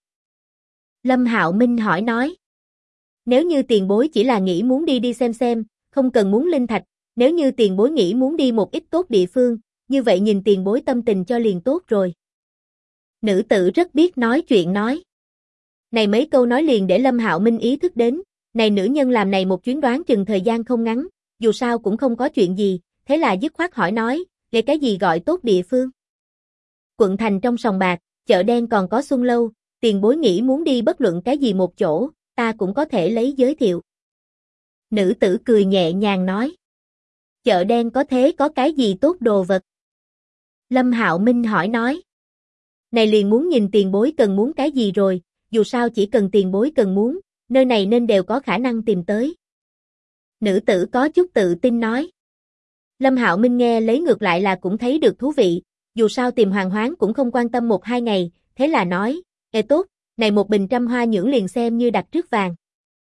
Lâm Hạo Minh hỏi nói. Nếu như tiền bối chỉ là nghĩ muốn đi xem, không cần muốn linh thạch, nếu như tiền bối nghĩ muốn đi một ít tốt địa phương, như vậy nhìn tiền bối tâm tình cho liền tốt rồi. Nữ tử rất biết nói chuyện nói. Này mấy câu nói liền để Lâm Hạo Minh ý thức đến, này nữ nhân làm này một chuyến đoán chừng thời gian không ngắn, dù sao cũng không có chuyện gì, thế là dứt khoát hỏi nói, về cái gì gọi tốt địa phương? Quận thành trong sòng bạc, chợ đen còn có Xuân Lâu, tiền bối nghĩ muốn đi bất luận cái gì một chỗ, ta cũng có thể lấy giới thiệu. Nữ tử cười nhẹ nhàng nói. Chợ đen có thế có cái gì tốt đồ vật? Lâm Hạo Minh hỏi nói. Này liền muốn nhìn tiền bối cần muốn cái gì rồi, dù sao chỉ cần tiền bối cần muốn, nơi này nên đều có khả năng tìm tới. Nữ tử có chút tự tin nói. Lâm Hạo Minh nghe lấy ngược lại là cũng thấy được thú vị, dù sao tìm Hoàng Hoán cũng không quan tâm 1-2 ngày, thế là nói, ê tốt, này một bình Trăm Hoa Nhưỡng liền xem như đặt trước vàng.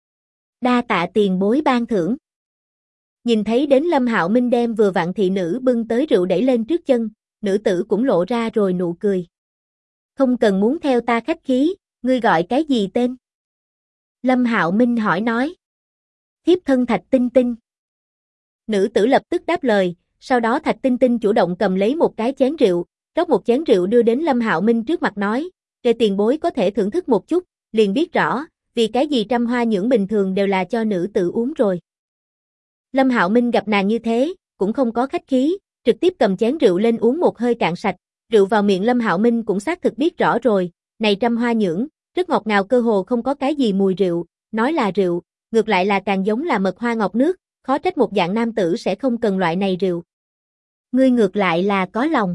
Đa tạ tiền bối ban thưởng. Nhìn thấy đến Lâm Hạo Minh đem vừa vặn thị nữ bưng tới rượu đẩy lên trước chân, nữ tử cũng lộ ra rồi nụ cười. Không cần muốn theo ta khách khí, ngươi gọi cái gì tên? Lâm Hạo Minh hỏi nói. Thiếp thân Thạch Tinh Tinh. Nữ tử lập tức đáp lời, sau đó Thạch Tinh Tinh chủ động cầm lấy một cái chén rượu, rót một chén rượu đưa đến Lâm Hạo Minh trước mặt nói, để tiền bối có thể thưởng thức một chút, liền biết rõ, vì cái gì Trăm Hoa Nhưỡng bình thường đều là cho nữ tử uống rồi. Lâm Hạo Minh gặp nàng như thế, cũng không có khách khí, trực tiếp cầm chén rượu lên uống một hơi cạn sạch, rượu vào miệng Lâm Hạo Minh cũng xác thực biết rõ rồi, này Trăm Hoa Nhưỡng, rất ngọt ngào cơ hồ không có cái gì mùi rượu, nói là rượu, ngược lại là càng giống là mật hoa ngọc nước, khó trách một dạng nam tử sẽ không cần loại này rượu. Ngươi ngược lại là có lòng.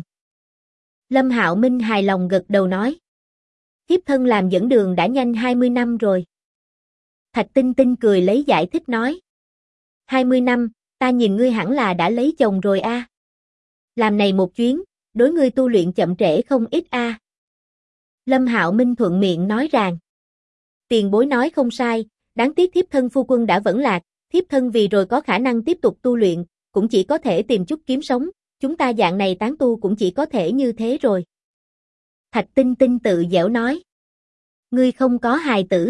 Lâm Hạo Minh hài lòng gật đầu nói. Thiếp thân làm dẫn đường đã nhanh 20 năm rồi. Thạch Tinh Tinh cười lấy giải thích nói. 20 năm, ta nhìn ngươi hẳn là đã lấy chồng rồi a. Làm này một chuyến, đối ngươi tu luyện chậm trễ không ít a. Lâm Hạo Minh thuận miệng nói rằng. Tiền bối nói không sai, đáng tiếc thiếp thân phu quân đã vẫn lạc, thiếp thân vì rồi có khả năng tiếp tục tu luyện, cũng chỉ có thể tìm chút kiếm sống, chúng ta dạng này tán tu cũng chỉ có thể như thế rồi. Thạch Tinh Tinh tự giễu nói. Ngươi không có hài tử.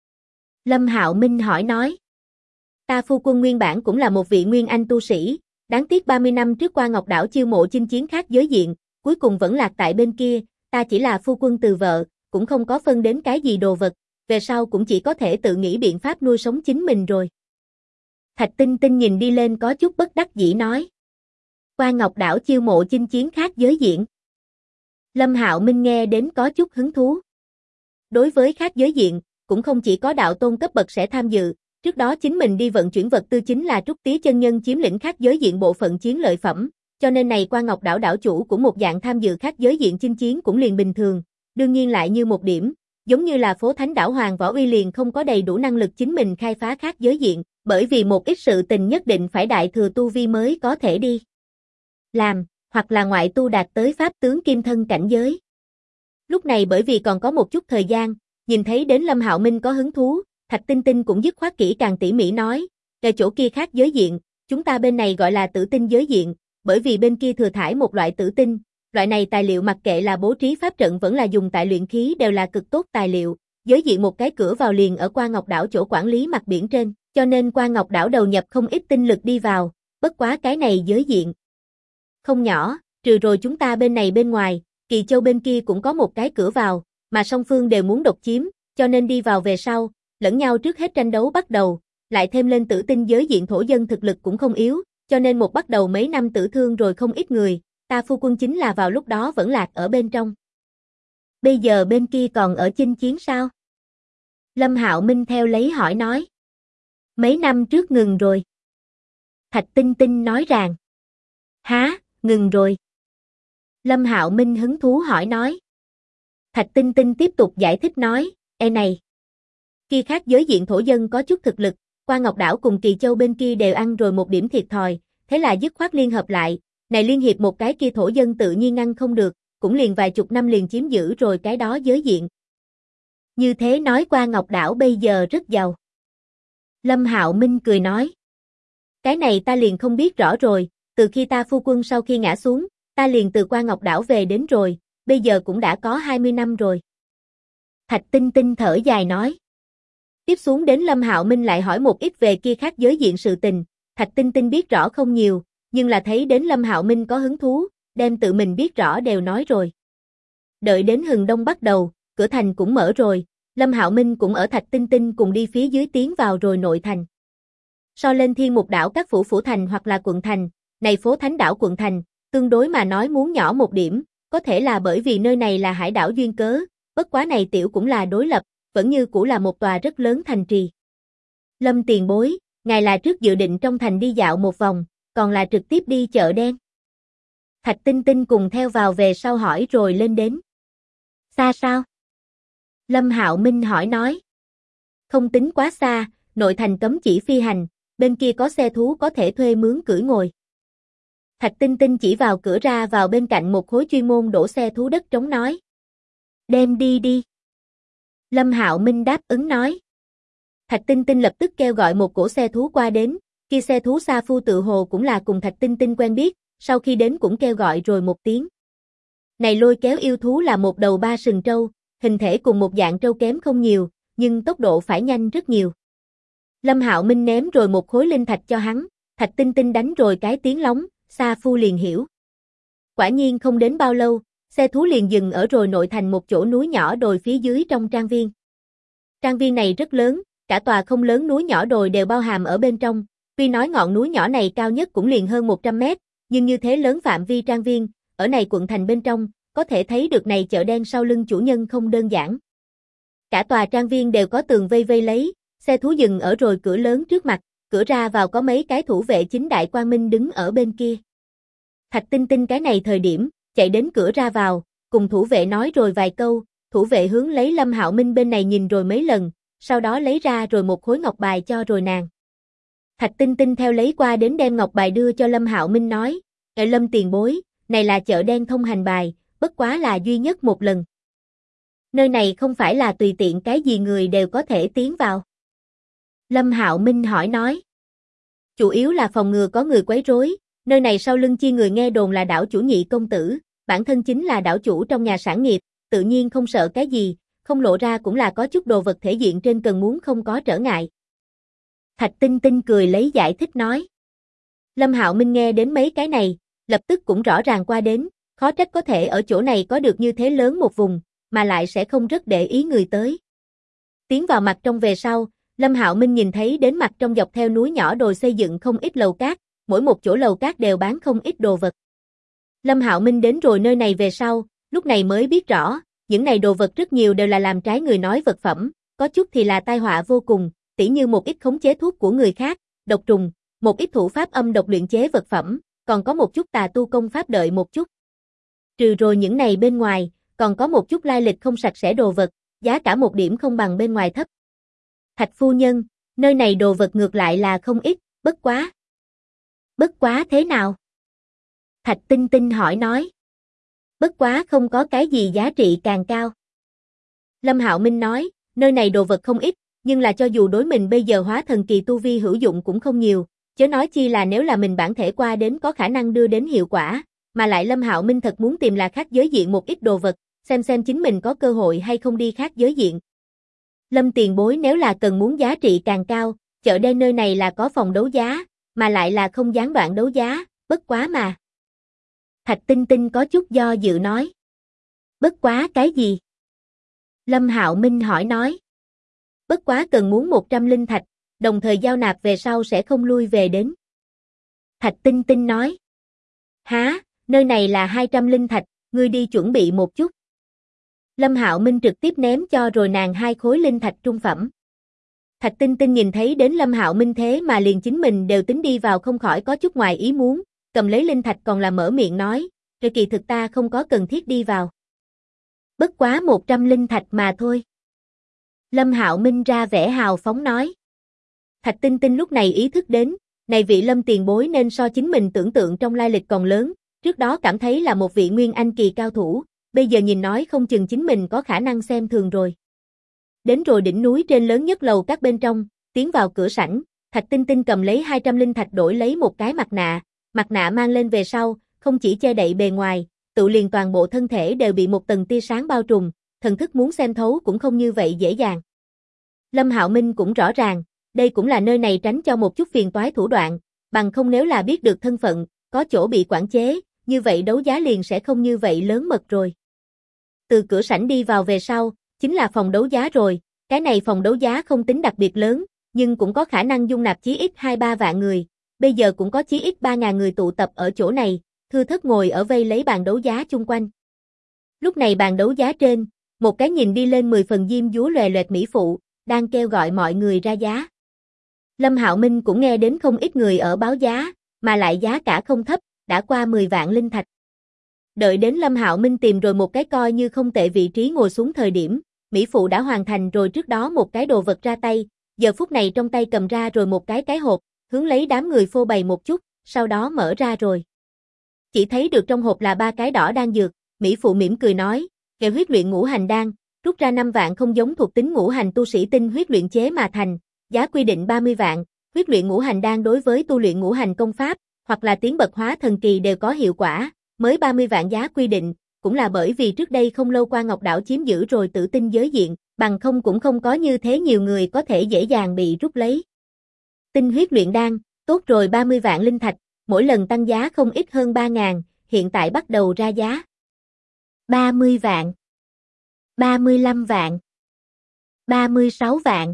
Lâm Hạo Minh hỏi nói. Ta phu quân nguyên bản cũng là một vị nguyên anh tu sĩ, đáng tiếc 30 năm trước qua Ngọc Đảo chiêu mộ chinh chiến khác giới diện, cuối cùng vẫn lạc tại bên kia, ta chỉ là phu quân từ vợ, cũng không có phân đến cái gì đồ vật, về sau cũng chỉ có thể tự nghĩ biện pháp nuôi sống chính mình rồi. Thạch Tinh Tinh nhìn đi lên có chút bất đắc dĩ nói. Qua Ngọc Đảo chiêu mộ chinh chiến khác giới diện. Lâm Hạo Minh nghe đến có chút hứng thú. Đối với khác giới diện, cũng không chỉ có đạo tôn cấp bậc sẽ tham dự, trước đó chính mình đi vận chuyển vật tư chính là Trúc Tía chân nhân chiếm lĩnh khác giới diện bộ phận chiến lợi phẩm, cho nên này qua Ngọc Đảo đảo chủ của một dạng tham dự khác giới diện chinh chiến cũng liền bình thường, đương nhiên lại như một điểm, giống như là phố Thánh Đảo Hoàng Võ Uy liền không có đầy đủ năng lực chính mình khai phá khác giới diện, bởi vì một ít sự tình nhất định phải đại thừa tu vi mới có thể đi làm, hoặc là ngoại tu đạt tới pháp tướng kim thân cảnh giới. Lúc này bởi vì còn có một chút thời gian, nhìn thấy đến Lâm Hạo Minh có hứng thú, Thạch Tinh Tinh cũng dứt khoát kỹ càng tỉ mỉ nói, về chỗ kia khác giới diện, chúng ta bên này gọi là Tử Tinh giới diện, bởi vì bên kia thừa thải một loại tử tinh, loại này tài liệu mặc kệ là bố trí pháp trận vẫn là dùng tại luyện khí đều là cực tốt tài liệu, giới diện một cái cửa vào liền ở Qua Ngọc đảo chỗ quản lý mặt biển trên, cho nên Qua Ngọc đảo đầu nhập không ít tinh lực đi vào, bất quá cái này giới diện không nhỏ, trừ rồi chúng ta bên này bên ngoài, Kỳ Châu bên kia cũng có một cái cửa vào, mà song phương đều muốn độc chiếm, cho nên đi vào về sau, lẫn nhau trước hết tranh đấu bắt đầu, lại thêm lên tử tinh giới diện thổ dân thực lực cũng không yếu, cho nên một bắt đầu mấy năm tử thương rồi không ít người, ta phu quân chính là vào lúc đó vẫn lạc ở bên trong. Bây giờ bên kia còn ở chinh chiến sao? Lâm Hạo Minh theo lấy hỏi nói. Mấy năm trước ngừng rồi. Thạch Tinh Tinh nói rằng. Hả, ngừng rồi. Lâm Hạo Minh hứng thú hỏi nói. Thạch Tinh Tinh tiếp tục giải thích nói, này. Kia khác giới diện thổ dân có chút thực lực, Qua Ngọc đảo cùng Kỳ Châu bên kia đều ăn rồi một điểm thiệt thòi, thế là dứt khoát liên hợp lại, này liên hiệp một cái kia thổ dân tự nhiên ngăn không được, cũng liền vài chục năm liền chiếm giữ rồi cái đó giới diện. Như thế nói Qua Ngọc đảo bây giờ rất giàu. Lâm Hạo Minh cười nói. Cái này ta liền không biết rõ rồi, từ khi ta phu quân sau khi ngã xuống, ta liền từ Qua Ngọc đảo về đến rồi, bây giờ cũng đã có 20 năm rồi. Thạch Tinh Tinh thở dài nói. Tiếp xuống đến Lâm Hạo Minh lại hỏi một ít về kia khác giới diện sự tình, Thạch Tinh Tinh biết rõ không nhiều, nhưng là thấy đến Lâm Hạo Minh có hứng thú, đem tự mình biết rõ đều nói rồi. Đợi đến hừng đông bắt đầu, cửa thành cũng mở rồi, Lâm Hạo Minh cũng ở Thạch Tinh Tinh cùng đi phía dưới tiến vào rồi nội thành. So lên Thiên Mục đảo các phủ thành hoặc là quận thành, này phố Thánh đảo quận thành, tương đối mà nói muốn nhỏ một điểm, có thể là bởi vì nơi này là hải đảo duyên cớ, bất quá này tiểu cũng là đối lập, vẫn như cũ là một tòa rất lớn thành trì. Lâm tiền bối, ngài là trước dự định trong thành đi dạo một vòng, còn là trực tiếp đi chợ đen? Thạch Tinh Tinh cùng theo vào về sau hỏi rồi lên đến. Xa sao? Lâm Hạo Minh hỏi nói. Không tính quá xa, nội thành cấm chỉ phi hành, bên kia có xe thú có thể thuê mướn cưỡi ngồi. Thạch Tinh Tinh chỉ vào cửa ra vào bên cạnh một khối chuyên môn đổ xe thú đất trống nói. Đem đi đi. Lâm Hạo Minh đáp ứng nói. Thạch Tinh Tinh lập tức kêu gọi một cỗ xe thú qua đến, kia xe thú Sa Phu tự hồ cũng là cùng Thạch Tinh Tinh quen biết, sau khi đến cũng kêu gọi rồi một tiếng. Này lôi kéo yêu thú là một đầu ba sừng trâu, hình thể cùng một dạng trâu kém không nhiều, nhưng tốc độ phải nhanh rất nhiều. Lâm Hạo Minh ném rồi một khối linh thạch cho hắn, Thạch Tinh Tinh đánh rồi cái tiếng lóng, Sa Phu liền hiểu. Quả nhiên không đến bao lâu, xe thú liền dừng ở rồi nội thành một chỗ núi nhỏ đồi phía dưới trong trang viên. Trang viên này rất lớn, cả tòa không lớn núi nhỏ đồi đều bao hàm ở bên trong, tuy nói ngọn núi nhỏ này cao nhất cũng liền hơn 100 mét, nhưng như thế lớn phạm vi trang viên, ở này quận thành bên trong, có thể thấy được này chợ đen sau lưng chủ nhân không đơn giản. Cả tòa trang viên đều có tường vây vây lấy, xe thú dừng ở rồi cửa lớn trước mặt, cửa ra vào có mấy cái thủ vệ chính đại quang minh đứng ở bên kia. Thạch Tinh Tinh cái này thời điểm, chạy đến cửa ra vào, cùng thủ vệ nói rồi vài câu, thủ vệ hướng lấy Lâm Hạo Minh bên này nhìn rồi mấy lần, sau đó lấy ra rồi một khối ngọc bài cho rồi nàng. Thạch Tinh Tinh theo lấy qua đến đem ngọc bài đưa cho Lâm Hạo Minh nói, Lâm tiền bối, này là chợ đen thông hành bài, bất quá là duy nhất một lần. Nơi này không phải là tùy tiện cái gì người đều có thể tiến vào. Lâm Hạo Minh hỏi nói. Chủ yếu là phòng ngừa có người quấy rối, nơi này sau lưng chi người nghe đồn là đảo chủ Nhị công tử, bản thân chính là đảo chủ trong nhà sản nghiệp, tự nhiên không sợ cái gì, không lộ ra cũng là có chút đồ vật thể diện trên cần muốn không có trở ngại. Thạch Tinh Tinh cười lấy giải thích nói. Lâm Hạo Minh nghe đến mấy cái này, lập tức cũng rõ ràng qua đến, khó trách có thể ở chỗ này có được như thế lớn một vùng, mà lại sẽ không rất để ý người tới. Tiến vào mặt trong về sau, Lâm Hạo Minh nhìn thấy đến mặt trong dọc theo núi nhỏ đồi xây dựng không ít lầu cát, mỗi một chỗ lầu cát đều bán không ít đồ vật. Lâm Hạo Minh đến rồi nơi này về sau, lúc này mới biết rõ, những này đồ vật rất nhiều đều là làm trái người nói vật phẩm, có chút thì là tai họa vô cùng, tỉ như một ít khống chế thuốc của người khác, độc trùng, một ít thủ pháp âm độc luyện chế vật phẩm, còn có một chút tà tu công pháp đợi một chút. Trừ rồi những này bên ngoài, còn có một chút lai lịch không sạch sẽ đồ vật, giá cả một điểm không bằng bên ngoài thấp. Thạch phu nhân, nơi này đồ vật ngược lại là không ít, bất quá. Bất quá thế nào? Thạch Tinh Tinh hỏi nói. Bất quá không có cái gì giá trị càng cao. Lâm Hạo Minh nói, nơi này đồ vật không ít, nhưng là cho dù đối mình bây giờ hóa thần kỳ tu vi hữu dụng cũng không nhiều, chớ nói chi là nếu là mình bản thể qua đến có khả năng đưa đến hiệu quả, mà lại Lâm Hạo Minh thật muốn tìm là khác giới diện một ít đồ vật, xem chính mình có cơ hội hay không đi khác giới diện. Lâm tiền bối nếu là cần muốn giá trị càng cao, chợ đen nơi này là có phòng đấu giá, mà lại là không gián đoạn đấu giá, bất quá mà. Thạch Tinh Tinh có chút do dự nói. Bất quá cái gì? Lâm Hạo Minh hỏi nói. Bất quá cần muốn 100 linh thạch, đồng thời giao nạp về sau sẽ không lui về đến. Thạch Tinh Tinh nói. Hả, nơi này là 200 linh thạch, ngươi đi chuẩn bị một chút. Lâm Hạo Minh trực tiếp ném cho rồi nàng 2 khối linh thạch trung phẩm. Thạch Tinh Tinh nhìn thấy đến Lâm Hạo Minh thế mà liền chính mình đều tính đi vào không khỏi có chút ngoài ý muốn, cầm lấy linh thạch còn là mở miệng nói, rồi kỳ thực ta không có cần thiết đi vào. Bất quá 100 linh thạch mà thôi. Lâm Hạo Minh ra vẻ hào phóng nói. Thạch Tinh Tinh lúc này ý thức đến, này vị Lâm tiền bối nên so chính mình tưởng tượng trong lai lịch còn lớn, trước đó cảm thấy là một vị Nguyên Anh kỳ cao thủ, bây giờ nhìn nói không chừng chính mình có khả năng xem thường rồi. Đến rồi đỉnh núi trên lớn nhất lầu các bên trong, tiến vào cửa sảnh, Thạch Tinh Tinh cầm lấy 200 linh thạch đổi lấy một cái mặt nạ mang lên về sau, không chỉ che đậy bề ngoài, tự liền toàn bộ thân thể đều bị một tầng tia sáng bao trùm, thần thức muốn xem thấu cũng không như vậy dễ dàng. Lâm Hạo Minh cũng rõ ràng, đây cũng là nơi này tránh cho một chút phiền toái thủ đoạn, bằng không nếu là biết được thân phận, có chỗ bị quản chế, như vậy đấu giá liền sẽ không như vậy lớn mật rồi. Từ cửa sảnh đi vào về sau, chính là phòng đấu giá rồi, cái này phòng đấu giá không tính đặc biệt lớn, nhưng cũng có khả năng dung nạp chí ít 2-3 vạn người, bây giờ cũng có chí ít 3.000 người tụ tập ở chỗ này, thưa thớt ngồi ở vây lấy bàn đấu giá chung quanh. Lúc này bàn đấu giá trên, một cái nhìn đi lên 10 phần diêm dúa lòe loẹt mỹ phụ, đang kêu gọi mọi người ra giá. Lâm Hạo Minh cũng nghe đến không ít người ở báo giá, mà lại giá cả không thấp, đã qua 10 vạn linh thạch. Đợi đến Lâm Hạo Minh tìm rồi một cái coi như không tệ vị trí ngồi xuống thời điểm, mỹ phụ đã hoàn thành rồi trước đó một cái đồ vật ra tay, giờ phút này trong tay cầm ra rồi một cái hộp, hướng lấy đám người phô bày một chút, sau đó mở ra rồi. Chỉ thấy được trong hộp là 3 cái đỏ đan dược, mỹ phụ mỉm cười nói, kẹo huyết luyện ngũ hành đan, rút ra 5 vạn không giống thuộc tính ngũ hành tu sĩ tinh huyết luyện chế mà thành, giá quy định 30 vạn, huyết luyện ngũ hành đan đối với tu luyện ngũ hành công pháp, hoặc là tiến bậc hóa thần kỳ đều có hiệu quả, mới 30 vạn giá quy định, cũng là bởi vì trước đây không lâu qua Ngọc Đảo chiếm giữ rồi Tử Tinh giới diện, bằng không cũng không có như thế nhiều người có thể dễ dàng bị rút lấy. Tinh huyết luyện đan, tốt rồi 30 vạn linh thạch, mỗi lần tăng giá không ít hơn 3.000, hiện tại bắt đầu ra giá. 30 vạn, 35 vạn, 36 vạn,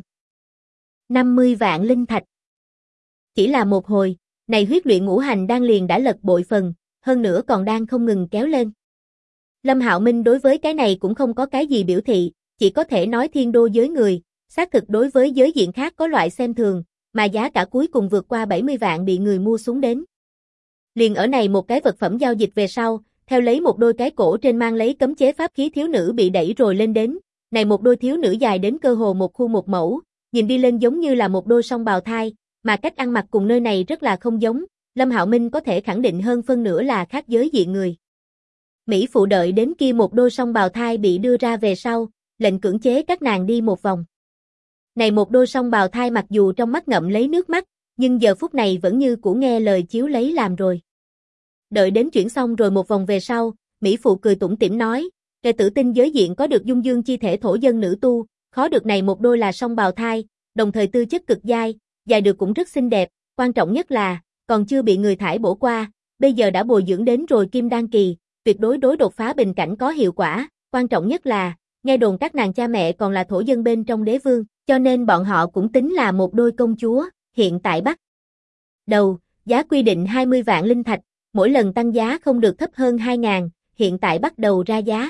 50 vạn linh thạch. Chỉ là một hồi, này huyết luyện ngũ hành đan liền đã lật bội phần, hơn nữa còn đang không ngừng kéo lên. Lâm Hạo Minh đối với cái này cũng không có cái gì biểu thị, chỉ có thể nói thiên đô giới người, xác thực đối với giới diện khác có loại xem thường, mà giá cả cuối cùng vượt qua 70 vạn bị người mua xuống đến. Liền ở này một cái vật phẩm giao dịch về sau, theo lấy một đôi cái cổ trên mang lấy cấm chế pháp khí thiếu nữ bị đẩy rồi lên đến, này một đôi thiếu nữ dài đến cơ hồ một khu một mẫu, nhìn đi lên giống như là một đôi song bào thai, mà cách ăn mặc cùng nơi này rất là không giống, Lâm Hạo Minh có thể khẳng định hơn phân nửa là khác giới diện người. Mỹ phụ đợi đến kia một đôi song bào thai bị đưa ra về sau, lệnh cưỡng chế các nàng đi một vòng. Này một đôi song bào thai mặc dù trong mắt ngậm lấy nước mắt, nhưng giờ phút này vẫn như cũ nghe lời chiếu lấy làm rồi. Đợi đến chuyển xong rồi một vòng về sau, Mỹ phụ cười tủm tỉm nói, kẻ Tử Tinh giới diện có được dung dương chi thể thổ dân nữ tu, khó được này một đôi là song bào thai, đồng thời tư chất cực giai, dài được cũng rất xinh đẹp, quan trọng nhất là, còn chưa bị người thải bổ qua, bây giờ đã bồi dưỡng đến rồi kim đan kỳ, tuyệt đối đối đột phá bình cảnh có hiệu quả, quan trọng nhất là, nghe đồn các nàng cha mẹ còn là thổ dân bên trong đế vương, cho nên bọn họ cũng tính là một đôi công chúa, hiện tại bắt đầu, giá quy định 20 vạn linh thạch, mỗi lần tăng giá không được thấp hơn 2.000, hiện tại bắt đầu ra giá.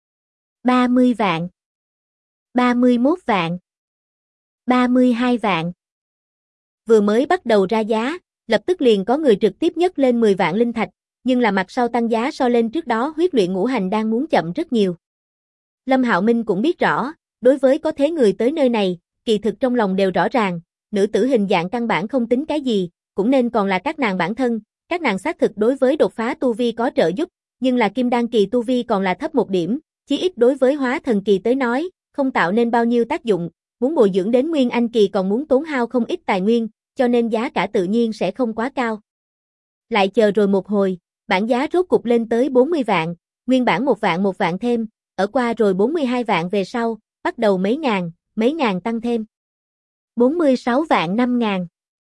30 vạn, 31 vạn, 32 vạn. Vừa mới bắt đầu ra giá, lập tức liền có người trực tiếp nhấc lên 10 vạn linh thạch, nhưng là mặt sau tăng giá so lên trước đó huyết luyện ngũ hành đang muốn chậm rất nhiều. Lâm Hạo Minh cũng biết rõ, đối với có thế người tới nơi này, kỳ thực trong lòng đều rõ ràng, nữ tử hình dạng căn bản không tính cái gì, cũng nên còn là các nàng bản thân, các nàng xác thực đối với đột phá tu vi có trợ giúp, nhưng là kim đan kỳ tu vi còn là thấp một điểm, chí ít đối với hóa thần kỳ tới nói, không tạo nên bao nhiêu tác dụng, muốn bồi dưỡng đến nguyên anh kỳ còn muốn tốn hao không ít tài nguyên, cho nên giá cả tự nhiên sẽ không quá cao. Lại chờ rồi một hồi, bảng giá rốt cục lên tới 40 vạn, nguyên bản một vạn thêm, ở qua rồi 42 vạn về sau, bắt đầu mấy ngàn tăng thêm. 46 vạn 5 ngàn.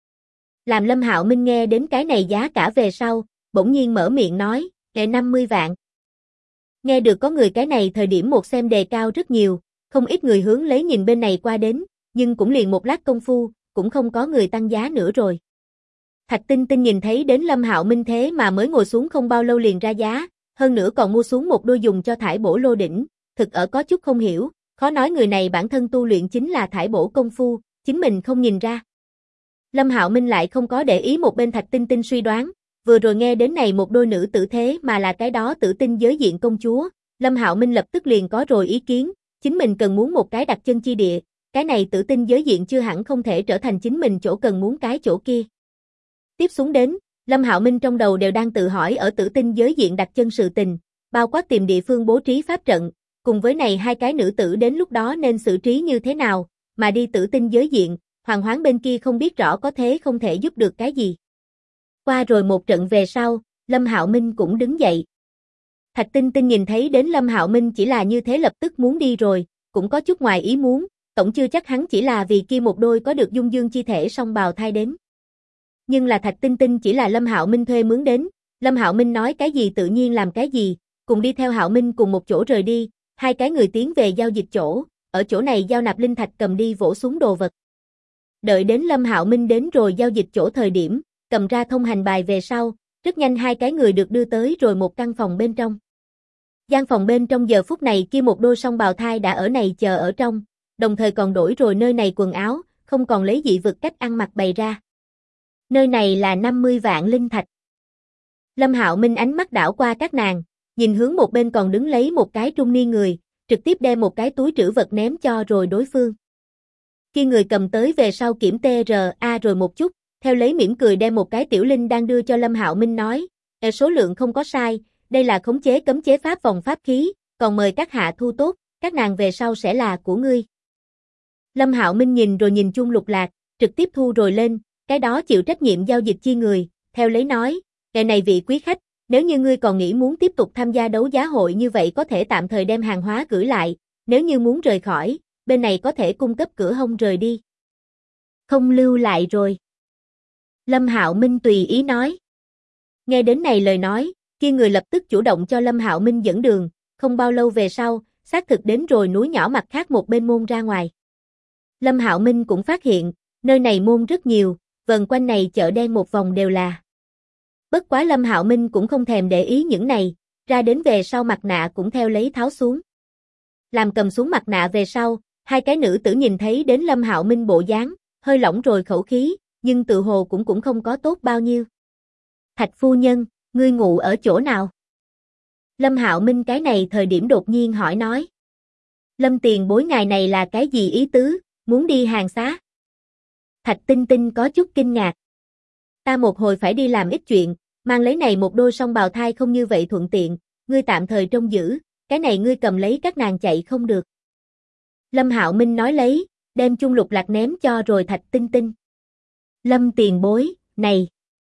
Làm Lâm Hạo Minh nghe đến cái này giá cả về sau, bỗng nhiên mở miệng nói, 50 vạn. Nghe được có người cái này thời điểm một xem đề cao rất nhiều, không ít người hướng lấy nhìn bên này qua đến, nhưng cũng liền một lát công phu, cũng không có người tăng giá nữa rồi. Thạch Tinh Tinh nhìn thấy đến Lâm Hạo Minh thế mà mới ngồi xuống không bao lâu liền ra giá, hơn nữa còn mua xuống một đôi dùng cho thải bổ lô đỉnh, thực ở có chút không hiểu, khó nói người này bản thân tu luyện chính là thải bổ công phu, chính mình không nhìn ra. Lâm Hạo Minh lại không có để ý một bên Thạch Tinh Tinh suy đoán, vừa rồi nghe đến này một đôi nữ tử thế mà là cái đó tử tinh giới diện công chúa, Lâm Hạo Minh lập tức liền có rồi ý kiến, chính mình cần muốn một cái đặt chân chi địa, cái này tử tinh giới diện chưa hẳn không thể trở thành chính mình chỗ cần muốn cái chỗ kia. Tiếp xuống đến, Lâm Hạo Minh trong đầu đều đang tự hỏi ở tử tinh giới diện đặt chân sự tình, bao quát tìm địa phương bố trí pháp trận, cùng với này hai cái nữ tử đến lúc đó nên xử trí như thế nào, mà đi tử tinh giới diện, Hoàng Hoáng bên kia không biết rõ có thế không thể giúp được cái gì. Qua rồi một trận về sau, Lâm Hạo Minh cũng đứng dậy. Thạch Tinh Tinh nhìn thấy đến Lâm Hạo Minh chỉ là như thế lập tức muốn đi rồi, cũng có chút ngoài ý muốn, tổng chưa chắc hắn chỉ là vì kia một đôi có được dung dương chi thể song bào thai đến. Nhưng là Thạch Tinh Tinh chỉ là Lâm Hạo Minh thuê mướn đến, Lâm Hạo Minh nói cái gì tự nhiên làm cái gì, cùng đi theo Hạo Minh cùng một chỗ rời đi, hai cái người tiến về giao dịch chỗ, ở chỗ này giao nạp linh thạch cầm đi vỗ xuống đồ vật. Đợi đến Lâm Hạo Minh đến rồi giao dịch chỗ thời điểm, cầm ra thông hành bài về sau, rất nhanh hai cái người được đưa tới rồi một căn phòng bên trong. Gian phòng bên trong giờ phút này kia một đôi song bào thai đã ở này chờ ở trong, đồng thời còn đổi rồi nơi này quần áo, không còn lấy dị vực cách ăn mặc bày ra. Nơi này là 50 vạn linh thạch. Lâm Hạo Minh ánh mắt đảo qua các nàng, nhìn hướng một bên còn đứng lấy một cái trung niên người, trực tiếp đem một cái túi trữ vật ném cho rồi đối phương. Khi người cầm tới về sau kiểm TRA rồi một chút, theo lấy mỉm cười đem một cái tiểu linh đang đưa cho Lâm Hạo Minh nói, số lượng không có sai, đây là khống chế cấm chế pháp vòng pháp khí, còn mời các hạ thu tốt, các nàng về sau sẽ là của ngươi. Lâm Hạo Minh nhìn rồi nhìn chung Lục Lạc, trực tiếp thu rồi lên, cái đó chịu trách nhiệm giao dịch chi người, theo lấy nói, ngày này vị quý khách, nếu như ngươi còn nghĩ muốn tiếp tục tham gia đấu giá hội như vậy có thể tạm thời đem hàng hóa gửi lại, nếu như muốn rời khỏi, bên này có thể cung cấp cửa hông rời đi. Không lưu lại rồi. Lâm Hạo Minh tùy ý nói. Nghe đến này lời nói, kia người lập tức chủ động cho Lâm Hạo Minh dẫn đường, không bao lâu về sau, xác thực đến rồi núi nhỏ mặt khác một bên môn ra ngoài. Lâm Hạo Minh cũng phát hiện, nơi này môn rất nhiều, vần quanh này chợ đen một vòng đều là. Bất quá Lâm Hạo Minh cũng không thèm để ý những này, ra đến về sau mặt nạ cũng theo lấy tháo xuống. Làm cầm xuống mặt nạ về sau, hai cái nữ tử nhìn thấy đến Lâm Hạo Minh bộ dáng, hơi lỏng rồi khẩu khí, nhưng tự hồ cũng không có tốt bao nhiêu. Thạch phu nhân, ngươi ngủ ở chỗ nào? Lâm Hạo Minh cái này thời điểm đột nhiên hỏi nói. Lâm tiền bối ngài này là cái gì ý tứ, muốn đi hàng xá? Thạch Tinh Tinh có chút kinh ngạc. Ta một hồi phải đi làm ít chuyện, mang lấy này một đôi song bào thai không như vậy thuận tiện, ngươi tạm thời trông giữ, cái này ngươi cầm lấy các nàng chạy không được. Lâm Hạo Minh nói lấy, đem chung Lục Lạc ném cho rồi Thạch Tinh Tinh. Lâm tiền bối, này,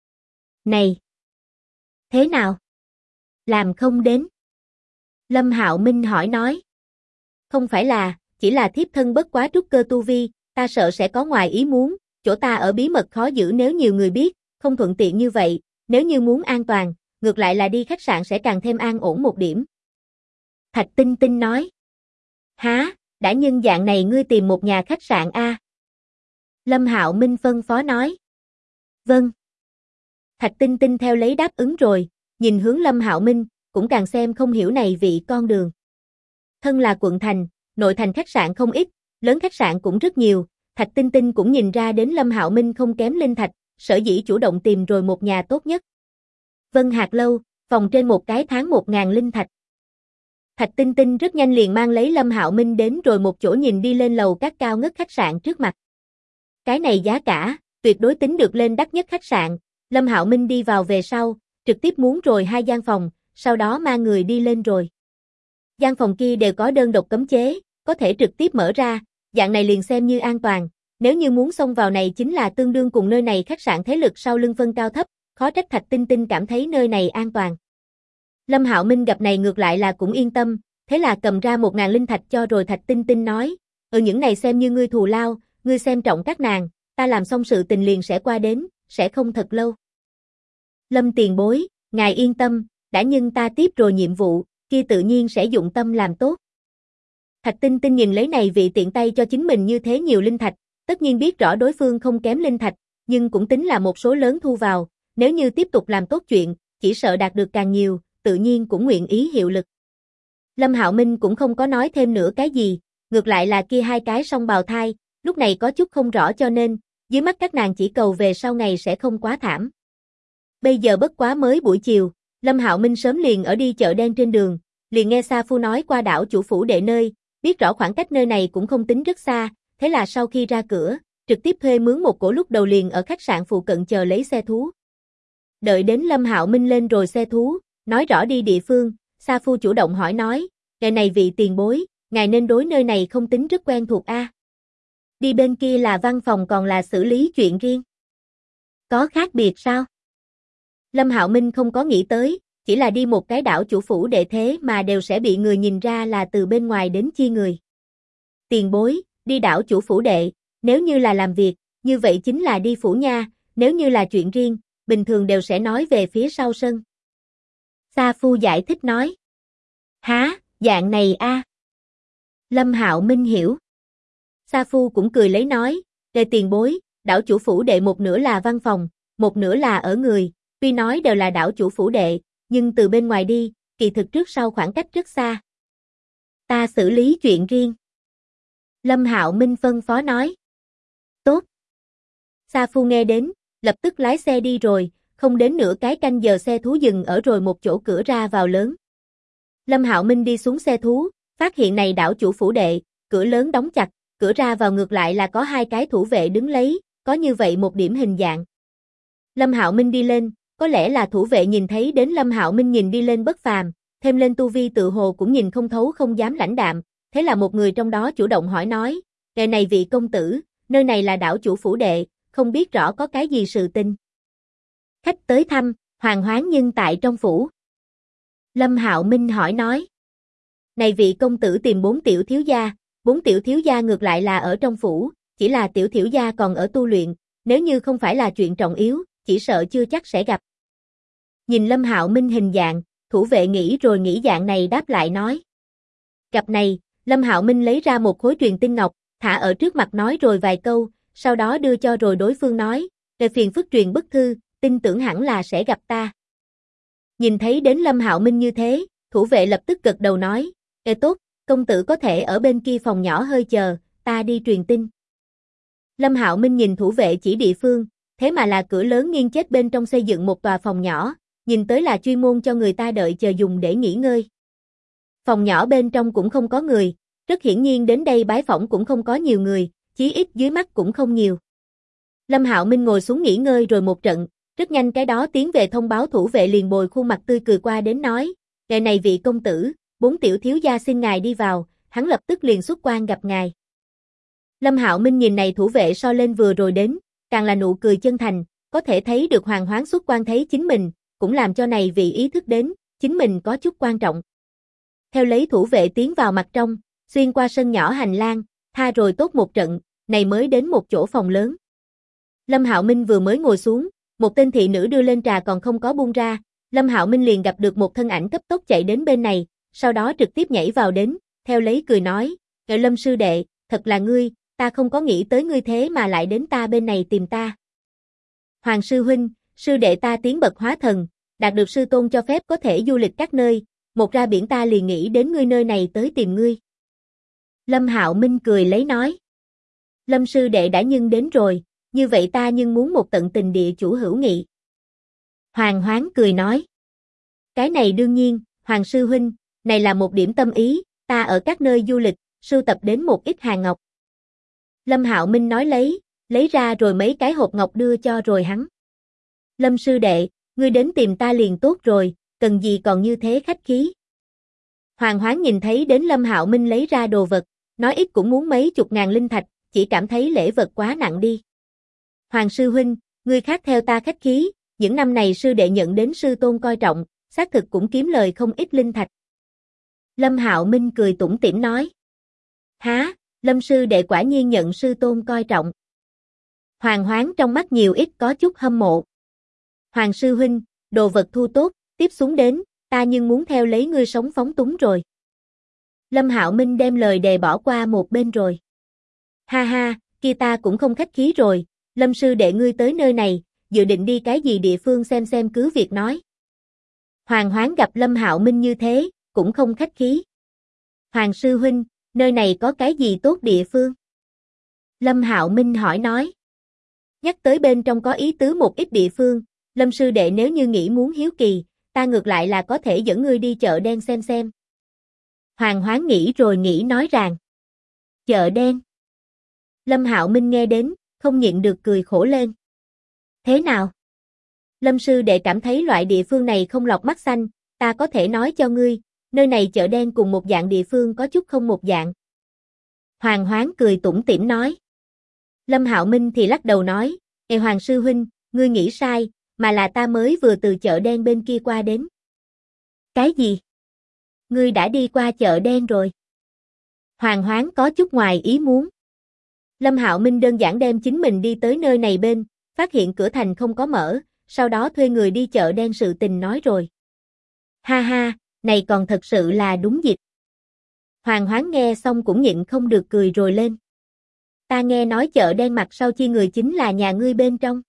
thế nào? Làm không đến? Lâm Hạo Minh hỏi nói. Không phải là, chỉ là thiếp thân bất quá trúc cơ tu vi, ta sợ sẽ có ngoài ý muốn, chỗ ta ở bí mật khó giữ nếu nhiều người biết, không thuận tiện như vậy, nếu như muốn an toàn, ngược lại là đi khách sạn sẽ càng thêm an ổn một điểm. Thạch Tinh Tinh nói. Há, đã nhân dạng này ngươi tìm một nhà khách sạn a? Lâm Hạo Minh phân phó nói. Vâng. Thạch Tinh Tinh theo lấy đáp ứng rồi, nhìn hướng Lâm Hạo Minh, cũng càng xem không hiểu này vị con đường. Thân là quận thành, nội thành khách sạn không ít, lớn khách sạn cũng rất nhiều, Thạch Tinh Tinh cũng nhìn ra đến Lâm Hạo Minh không kém linh thạch, sở dĩ chủ động tìm rồi một nhà tốt nhất. Vân Hạc Lâu, phòng trên một cái tháng 1.000 linh thạch. Thạch Tinh Tinh rất nhanh liền mang lấy Lâm Hạo Minh đến rồi một chỗ nhìn đi lên lầu các cao ngất khách sạn trước mặt. Cái này giá cả, tuyệt đối tính được lên đắt nhất khách sạn, Lâm Hạo Minh đi vào về sau, trực tiếp muốn rồi 2 gian phòng, sau đó mang người đi lên rồi. Gian phòng kia đều có đơn độc cấm chế, có thể trực tiếp mở ra, dạng này liền xem như an toàn, nếu như muốn xông vào này chính là tương đương cùng nơi này khách sạn thế lực sau lưng phân cao thấp, khó trách Thạch Tinh Tinh cảm thấy nơi này an toàn. Lâm Hạo Minh gặp này ngược lại là cũng yên tâm, thế là cầm ra 1000 linh thạch cho rồi Thạch Tinh Tinh nói, những này xem như ngươi thù lao, ngươi xem trọng các nàng, ta làm xong sự tình liền sẽ qua đến, sẽ không thật lâu. Lâm tiền bối, ngài yên tâm, đã nhưng ta tiếp rồi nhiệm vụ, kia tự nhiên sẽ dụng tâm làm tốt. Thạch Tinh Tinh nhìn lấy này vị tiện tay cho chính mình như thế nhiều linh thạch, tất nhiên biết rõ đối phương không kém linh thạch, nhưng cũng tính là một số lớn thu vào, nếu như tiếp tục làm tốt chuyện, chỉ sợ đạt được càng nhiều, tự nhiên cũng nguyện ý hiệu lực. Lâm Hạo Minh cũng không có nói thêm nữa cái gì, ngược lại là kia hai cái song bào thai, lúc này có chút không rõ cho nên, dưới mắt các nàng chỉ cầu về sau ngày sẽ không quá thảm. Bây giờ bất quá mới buổi chiều, Lâm Hạo Minh sớm liền ở đi chợ đen trên đường, liền nghe Sa Phu nói qua đảo chủ phủ đệ nơi, biết rõ khoảng cách nơi này cũng không tính rất xa, thế là sau khi ra cửa, trực tiếp thuê mướn một cổ lúc đầu liền ở khách sạn phụ cận chờ lấy xe thú. Đợi đến Lâm Hạo Minh lên rồi xe thú, nói rõ đi địa phương, Sa Phu chủ động hỏi nói, ngày này vị tiền bối, ngài nên đối nơi này không tính rất quen thuộc a. Đi bên kia là văn phòng còn là xử lý chuyện riêng. Có khác biệt sao? Lâm Hạo Minh không có nghĩ tới, chỉ là đi một cái đảo chủ phủ đệ thế mà đều sẽ bị người nhìn ra là từ bên ngoài đến chi người. Tiền bối, đi đảo chủ phủ đệ, nếu như là làm việc, như vậy chính là đi phủ nha, nếu như là chuyện riêng, bình thường đều sẽ nói về phía sau sân. Sa Phu giải thích nói. Hả, dạng này a? Lâm Hạo Minh hiểu. Sa Phu cũng cười lấy nói, để tiền bối, đảo chủ phủ đệ một nửa là văn phòng, một nửa là ở người, tuy nói đều là đảo chủ phủ đệ, nhưng từ bên ngoài đi, kỳ thực trước sau khoảng cách rất xa. Ta xử lý chuyện riêng. Lâm Hạo Minh phân phó nói. Tốt. Sa Phu nghe đến, lập tức lái xe đi rồi, không đến nửa cái canh giờ xe thú dừng ở rồi một chỗ cửa ra vào lớn. Lâm Hạo Minh đi xuống xe thú, phát hiện này đảo chủ phủ đệ, cửa lớn đóng chặt, cửa ra vào ngược lại là có hai cái thủ vệ đứng lấy, có như vậy một điểm hình dạng. Lâm Hạo Minh đi lên, có lẽ là thủ vệ nhìn thấy đến Lâm Hạo Minh nhìn đi lên bất phàm, thêm lên tu vi tự hồ cũng nhìn không thấu không dám lãnh đạm, thế là một người trong đó chủ động hỏi nói, ngày này vị công tử, nơi này là đảo chủ phủ đệ, không biết rõ có cái gì sự tình. Khách tới thăm, Hoàng Hoán nhưng tại trong phủ. Lâm Hạo Minh hỏi nói, này vị công tử tìm 4 tiểu thiếu gia, 4 tiểu thiếu gia ngược lại là ở trong phủ, chỉ là tiểu thiếu gia còn ở tu luyện, nếu như không phải là chuyện trọng yếu, chỉ sợ chưa chắc sẽ gặp. Nhìn Lâm Hạo Minh hình dạng, thủ vệ nghĩ rồi nghĩ dạng này đáp lại nói. Gặp này, Lâm Hạo Minh lấy ra một khối truyền tinh ngọc, thả ở trước mặt nói rồi vài câu, sau đó đưa cho rồi đối phương nói, về phiền phức truyền bức thư, tin tưởng hẳn là sẽ gặp ta. Nhìn thấy đến Lâm Hạo Minh như thế, thủ vệ lập tức gật đầu nói, tốt, công tử có thể ở bên kia phòng nhỏ hơi chờ, ta đi truyền tin. Lâm Hạo Minh nhìn thủ vệ chỉ địa phương, thế mà là cửa lớn nghiêng chết bên trong xây dựng một tòa phòng nhỏ, nhìn tới là chuyên môn cho người ta đợi chờ dùng để nghỉ ngơi. Phòng nhỏ bên trong cũng không có người, rất hiển nhiên đến đây bái phỏng cũng không có nhiều người, chí ít dưới mắt cũng không nhiều. Lâm Hạo Minh ngồi xuống nghỉ ngơi rồi một trận, rất nhanh cái đó tiến về thông báo thủ vệ liền bồi khuôn mặt tươi cười qua đến nói, ngày này vị công tử, 4 tiểu thiếu gia xin ngài đi vào, hắn lập tức liền xuất quan gặp ngài. Lâm Hạo Minh nhìn này thủ vệ so lên vừa rồi đến, càng là nụ cười chân thành, có thể thấy được Hoàng Hoán xuất quan thấy chính mình, cũng làm cho này vị ý thức đến, chính mình có chút quan trọng. Theo lấy thủ vệ tiến vào mặt trong, xuyên qua sân nhỏ hành lang, tha rồi tốt một trận, này mới đến một chỗ phòng lớn. Lâm Hạo Minh vừa mới ngồi xuống, một tên thị nữ đưa lên trà còn không có buông ra, Lâm Hạo Minh liền gặp được một thân ảnh cấp tốc chạy đến bên này, sau đó trực tiếp nhảy vào đến, theo lấy cười nói, Lâm sư đệ, thật là ngươi, ta không có nghĩ tới ngươi thế mà lại đến ta bên này tìm ta. Hoàng sư huynh, sư đệ ta tiến bậc hóa thần, đạt được sư tôn cho phép có thể du lịch các nơi, một ra biển ta liền nghĩ đến ngươi nơi này tới tìm ngươi. Lâm Hạo Minh cười lấy nói. Lâm sư đệ đã nhưng đến rồi, như vậy ta nhưng muốn một tận tình địa chủ hữu nghị. Hoàng Hoán cười nói. Cái này đương nhiên, Hoàng sư huynh, này là một điểm tâm ý, ta ở các nơi du lịch, sưu tập đến một ít hàng ngọc. Lâm Hạo Minh nói lấy ra rồi mấy cái hộp ngọc đưa cho rồi hắn. Lâm sư đệ, ngươi đến tìm ta liền tốt rồi, cần gì còn như thế khách khí. Hoàng Hoán nhìn thấy đến Lâm Hạo Minh lấy ra đồ vật, nói ít cũng muốn mấy chục ngàn linh thạch, chỉ cảm thấy lễ vật quá nặng đi. Hoàng sư huynh, ngươi khác theo ta khách khí, những năm này sư đệ nhận đến sư tôn coi trọng, xác thực cũng kiếm lời không ít linh thạch. Lâm Hạo Minh cười tủm tỉm nói. Há, Lâm sư đệ quả nhiên nhận sư tôn coi trọng. Hoàng Hoáng trong mắt nhiều ít có chút hâm mộ. Hoàng sư huynh, đồ vật thu tốt, tiếp xuống đến, ta nhưng muốn theo lấy ngươi sống phóng túng rồi. Lâm Hạo Minh đem lời đề bỏ qua một bên rồi. Ha ha, kia ta cũng không khách khí rồi, Lâm sư đệ ngươi tới nơi này, dự định đi cái gì địa phương xem cứ việc nói. Hoàng Hoáng gặp Lâm Hạo Minh như thế, cũng không khách khí. Hoàng sư huynh, nơi này có cái gì tốt địa phương? Lâm Hạo Minh hỏi nói. Nhắc tới bên trong có ý tứ một ít địa phương, Lâm sư đệ nếu như nghĩ muốn hiếu kỳ, ta ngược lại là có thể dẫn ngươi đi chợ đen xem. Hoàng Hoáng nghĩ rồi nghĩ nói rằng. Chợ đen. Lâm Hạo Minh nghe đến, không nhịn được cười khổ lên. Thế nào? Lâm sư đệ cảm thấy loại địa phương này không lọt mắt xanh, ta có thể nói cho ngươi, nơi này chợ đen cùng một dạng địa phương có chút không một dạng. Hoàng Hoáng cười tủm tỉm nói. Lâm Hạo Minh thì lắc đầu nói, Hoàng sư huynh, ngươi nghĩ sai, mà là ta mới vừa từ chợ đen bên kia qua đến. Cái gì? Ngươi đã đi qua chợ đen rồi? Hoàng Hoáng có chút ngoài ý muốn. Lâm Hạo Minh đơn giản đem chính mình đi tới nơi này bên, phát hiện cửa thành không có mở, sau đó thuê người đi chợ đen sự tình nói rồi. Ha ha, này còn thật sự là đúng dịp. Hoàng Hoáng nghe xong cũng nhịn không được cười rồi lên. Ta nghe nói chợ đen mặt sau chi người chính là nhà ngươi bên trong.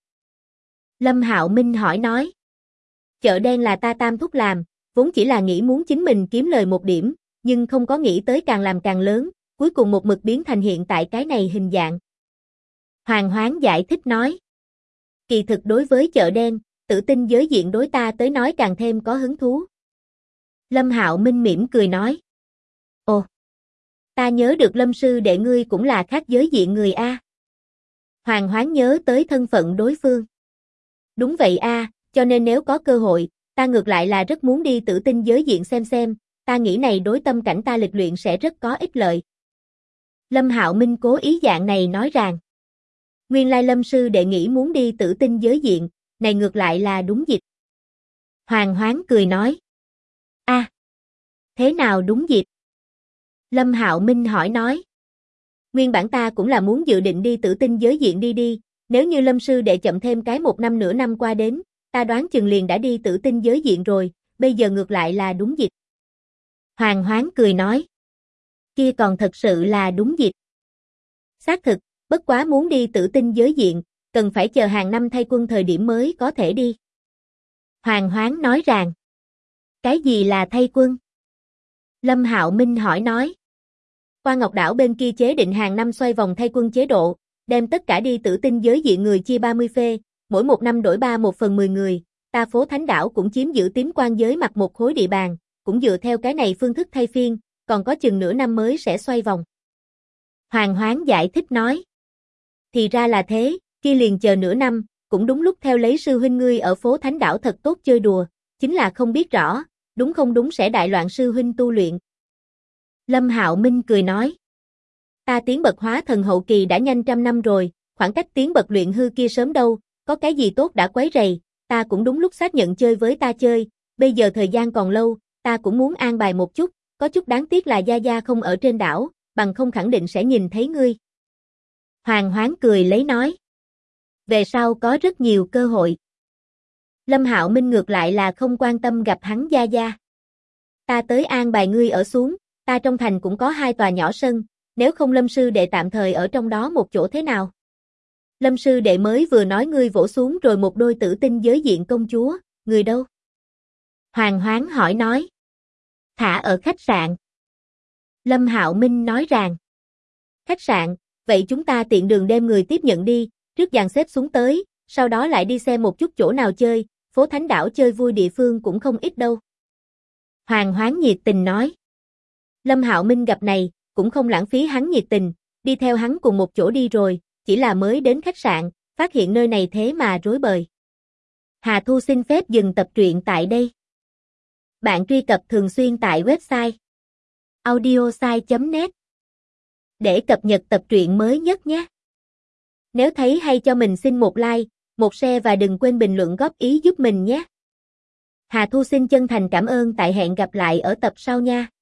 Lâm Hạo Minh hỏi nói. Chợ đen là ta tam thúc làm, vốn chỉ là nghĩ muốn chính mình kiếm lời một điểm, nhưng không có nghĩ tới càng làm càng lớn, cuối cùng một mực biến thành hiện tại cái này hình dạng. Hoàng Hoáng giải thích nói. Kỳ thực đối với chợ đen, Tử Tinh giới diện đối ta tới nói càng thêm có hứng thú. Lâm Hạo Minh mỉm cười nói. Ồ, ta nhớ được Lâm sư đệ ngươi cũng là khác giới diện người A. Hoàng Hoáng nhớ tới thân phận đối phương. Đúng vậy A, cho nên nếu có cơ hội, ta ngược lại là rất muốn đi Tử Tinh giới diện xem, ta nghĩ này đối tâm cảnh ta lịch luyện sẽ rất có ích lợi. Lâm Hạo Minh cố ý dạng này nói rằng. Nguyên lai Lâm sư đệ nghĩ muốn đi Tử Tinh giới diện, này ngược lại là đúng dịp. Hoàng Hoáng cười nói. A, thế nào đúng dịp? Lâm Hạo Minh hỏi nói. Nguyên bản ta cũng là muốn dự định đi Tử Tinh giới diện đi, nếu như Lâm sư đệ chậm thêm cái 1 năm nửa năm qua đến, ta đoán chừng liền đã đi Tử Tinh giới diện rồi, bây giờ ngược lại là đúng dịp. Hoàng Hoáng cười nói. Kia còn thật sự là đúng dịp. Xác thực, bất quá muốn đi Tử Tinh giới diện, cần phải chờ hàng năm thay quân thời điểm mới có thể đi. Hoàng Hoáng nói rằng. Cái gì là thay quân? Lâm Hạo Minh hỏi nói. Qua Ngọc Đảo bên kia chế định hàng năm xoay vòng thay quân chế độ, đem tất cả đi Tử Tinh giới diện người chia 30 phê, mỗi một năm đổi 1/10 người, ta phố Thánh Đảo cũng chiếm giữ tím quan giới mặt một khối địa bàn, cũng dựa theo cái này phương thức thay phiên, còn có chừng nửa năm mới sẽ xoay vòng. Hoàng Hoáng giải thích nói. Thì ra là thế, kia liền chờ nửa năm, cũng đúng lúc theo lấy sư huynh ngươi ở phố Thánh Đảo thật tốt chơi đùa, chính là không biết rõ, đúng không đúng sẽ đại loạn sư huynh tu luyện. Lâm Hạo Minh cười nói. Ta tiến bậc hóa thần hậu kỳ đã nhanh 100 năm rồi, khoảng cách tiến bậc luyện hư kia sớm đâu, có cái gì tốt đã quấy rầy, ta cũng đúng lúc xác nhận chơi với ta chơi, bây giờ thời gian còn lâu, ta cũng muốn an bài một chút, có chút đáng tiếc là Gia Gia không ở trên đảo, bằng không khẳng định sẽ nhìn thấy ngươi. Hoàng Hoáng cười lấy nói. Về sau có rất nhiều cơ hội. Lâm Hạo Minh ngược lại là không quan tâm gặp hắn Gia Gia. Ta tới an bài ngươi ở xuống, ta trong thành cũng có 2 tòa nhỏ sân, nếu không Lâm sư đệ tạm thời ở trong đó một chỗ thế nào? Lâm sư đệ mới vừa nói ngươi vỗ xuống rồi một đôi Tử Tinh giới diện công chúa, người đâu? Hoàng Hoáng hỏi nói. Thả ở khách sạn. Lâm Hạo Minh nói rằng. Khách sạn, vậy chúng ta tiện đường đem người tiếp nhận đi, trước dàn xếp xuống tới, sau đó lại đi xem một chút chỗ nào chơi, phố Thánh Đảo chơi vui địa phương cũng không ít đâu. Hoàng Hoáng nhiệt tình nói. Lâm Hạo Minh gặp này, cũng không lãng phí hắn nhiệt tình, đi theo hắn cùng một chỗ đi rồi, chỉ là mới đến khách sạn, phát hiện nơi này thế mà rối bời. Hà Thu xin phép dừng tập truyện tại đây. Bạn truy cập thường xuyên tại website audiosai.net để cập nhật tập truyện mới nhất nhé. Nếu thấy hay cho mình xin một like, một share và đừng quên bình luận góp ý giúp mình nhé. Hà Thu xin chân thành cảm ơn tại hẹn gặp lại ở tập sau nha.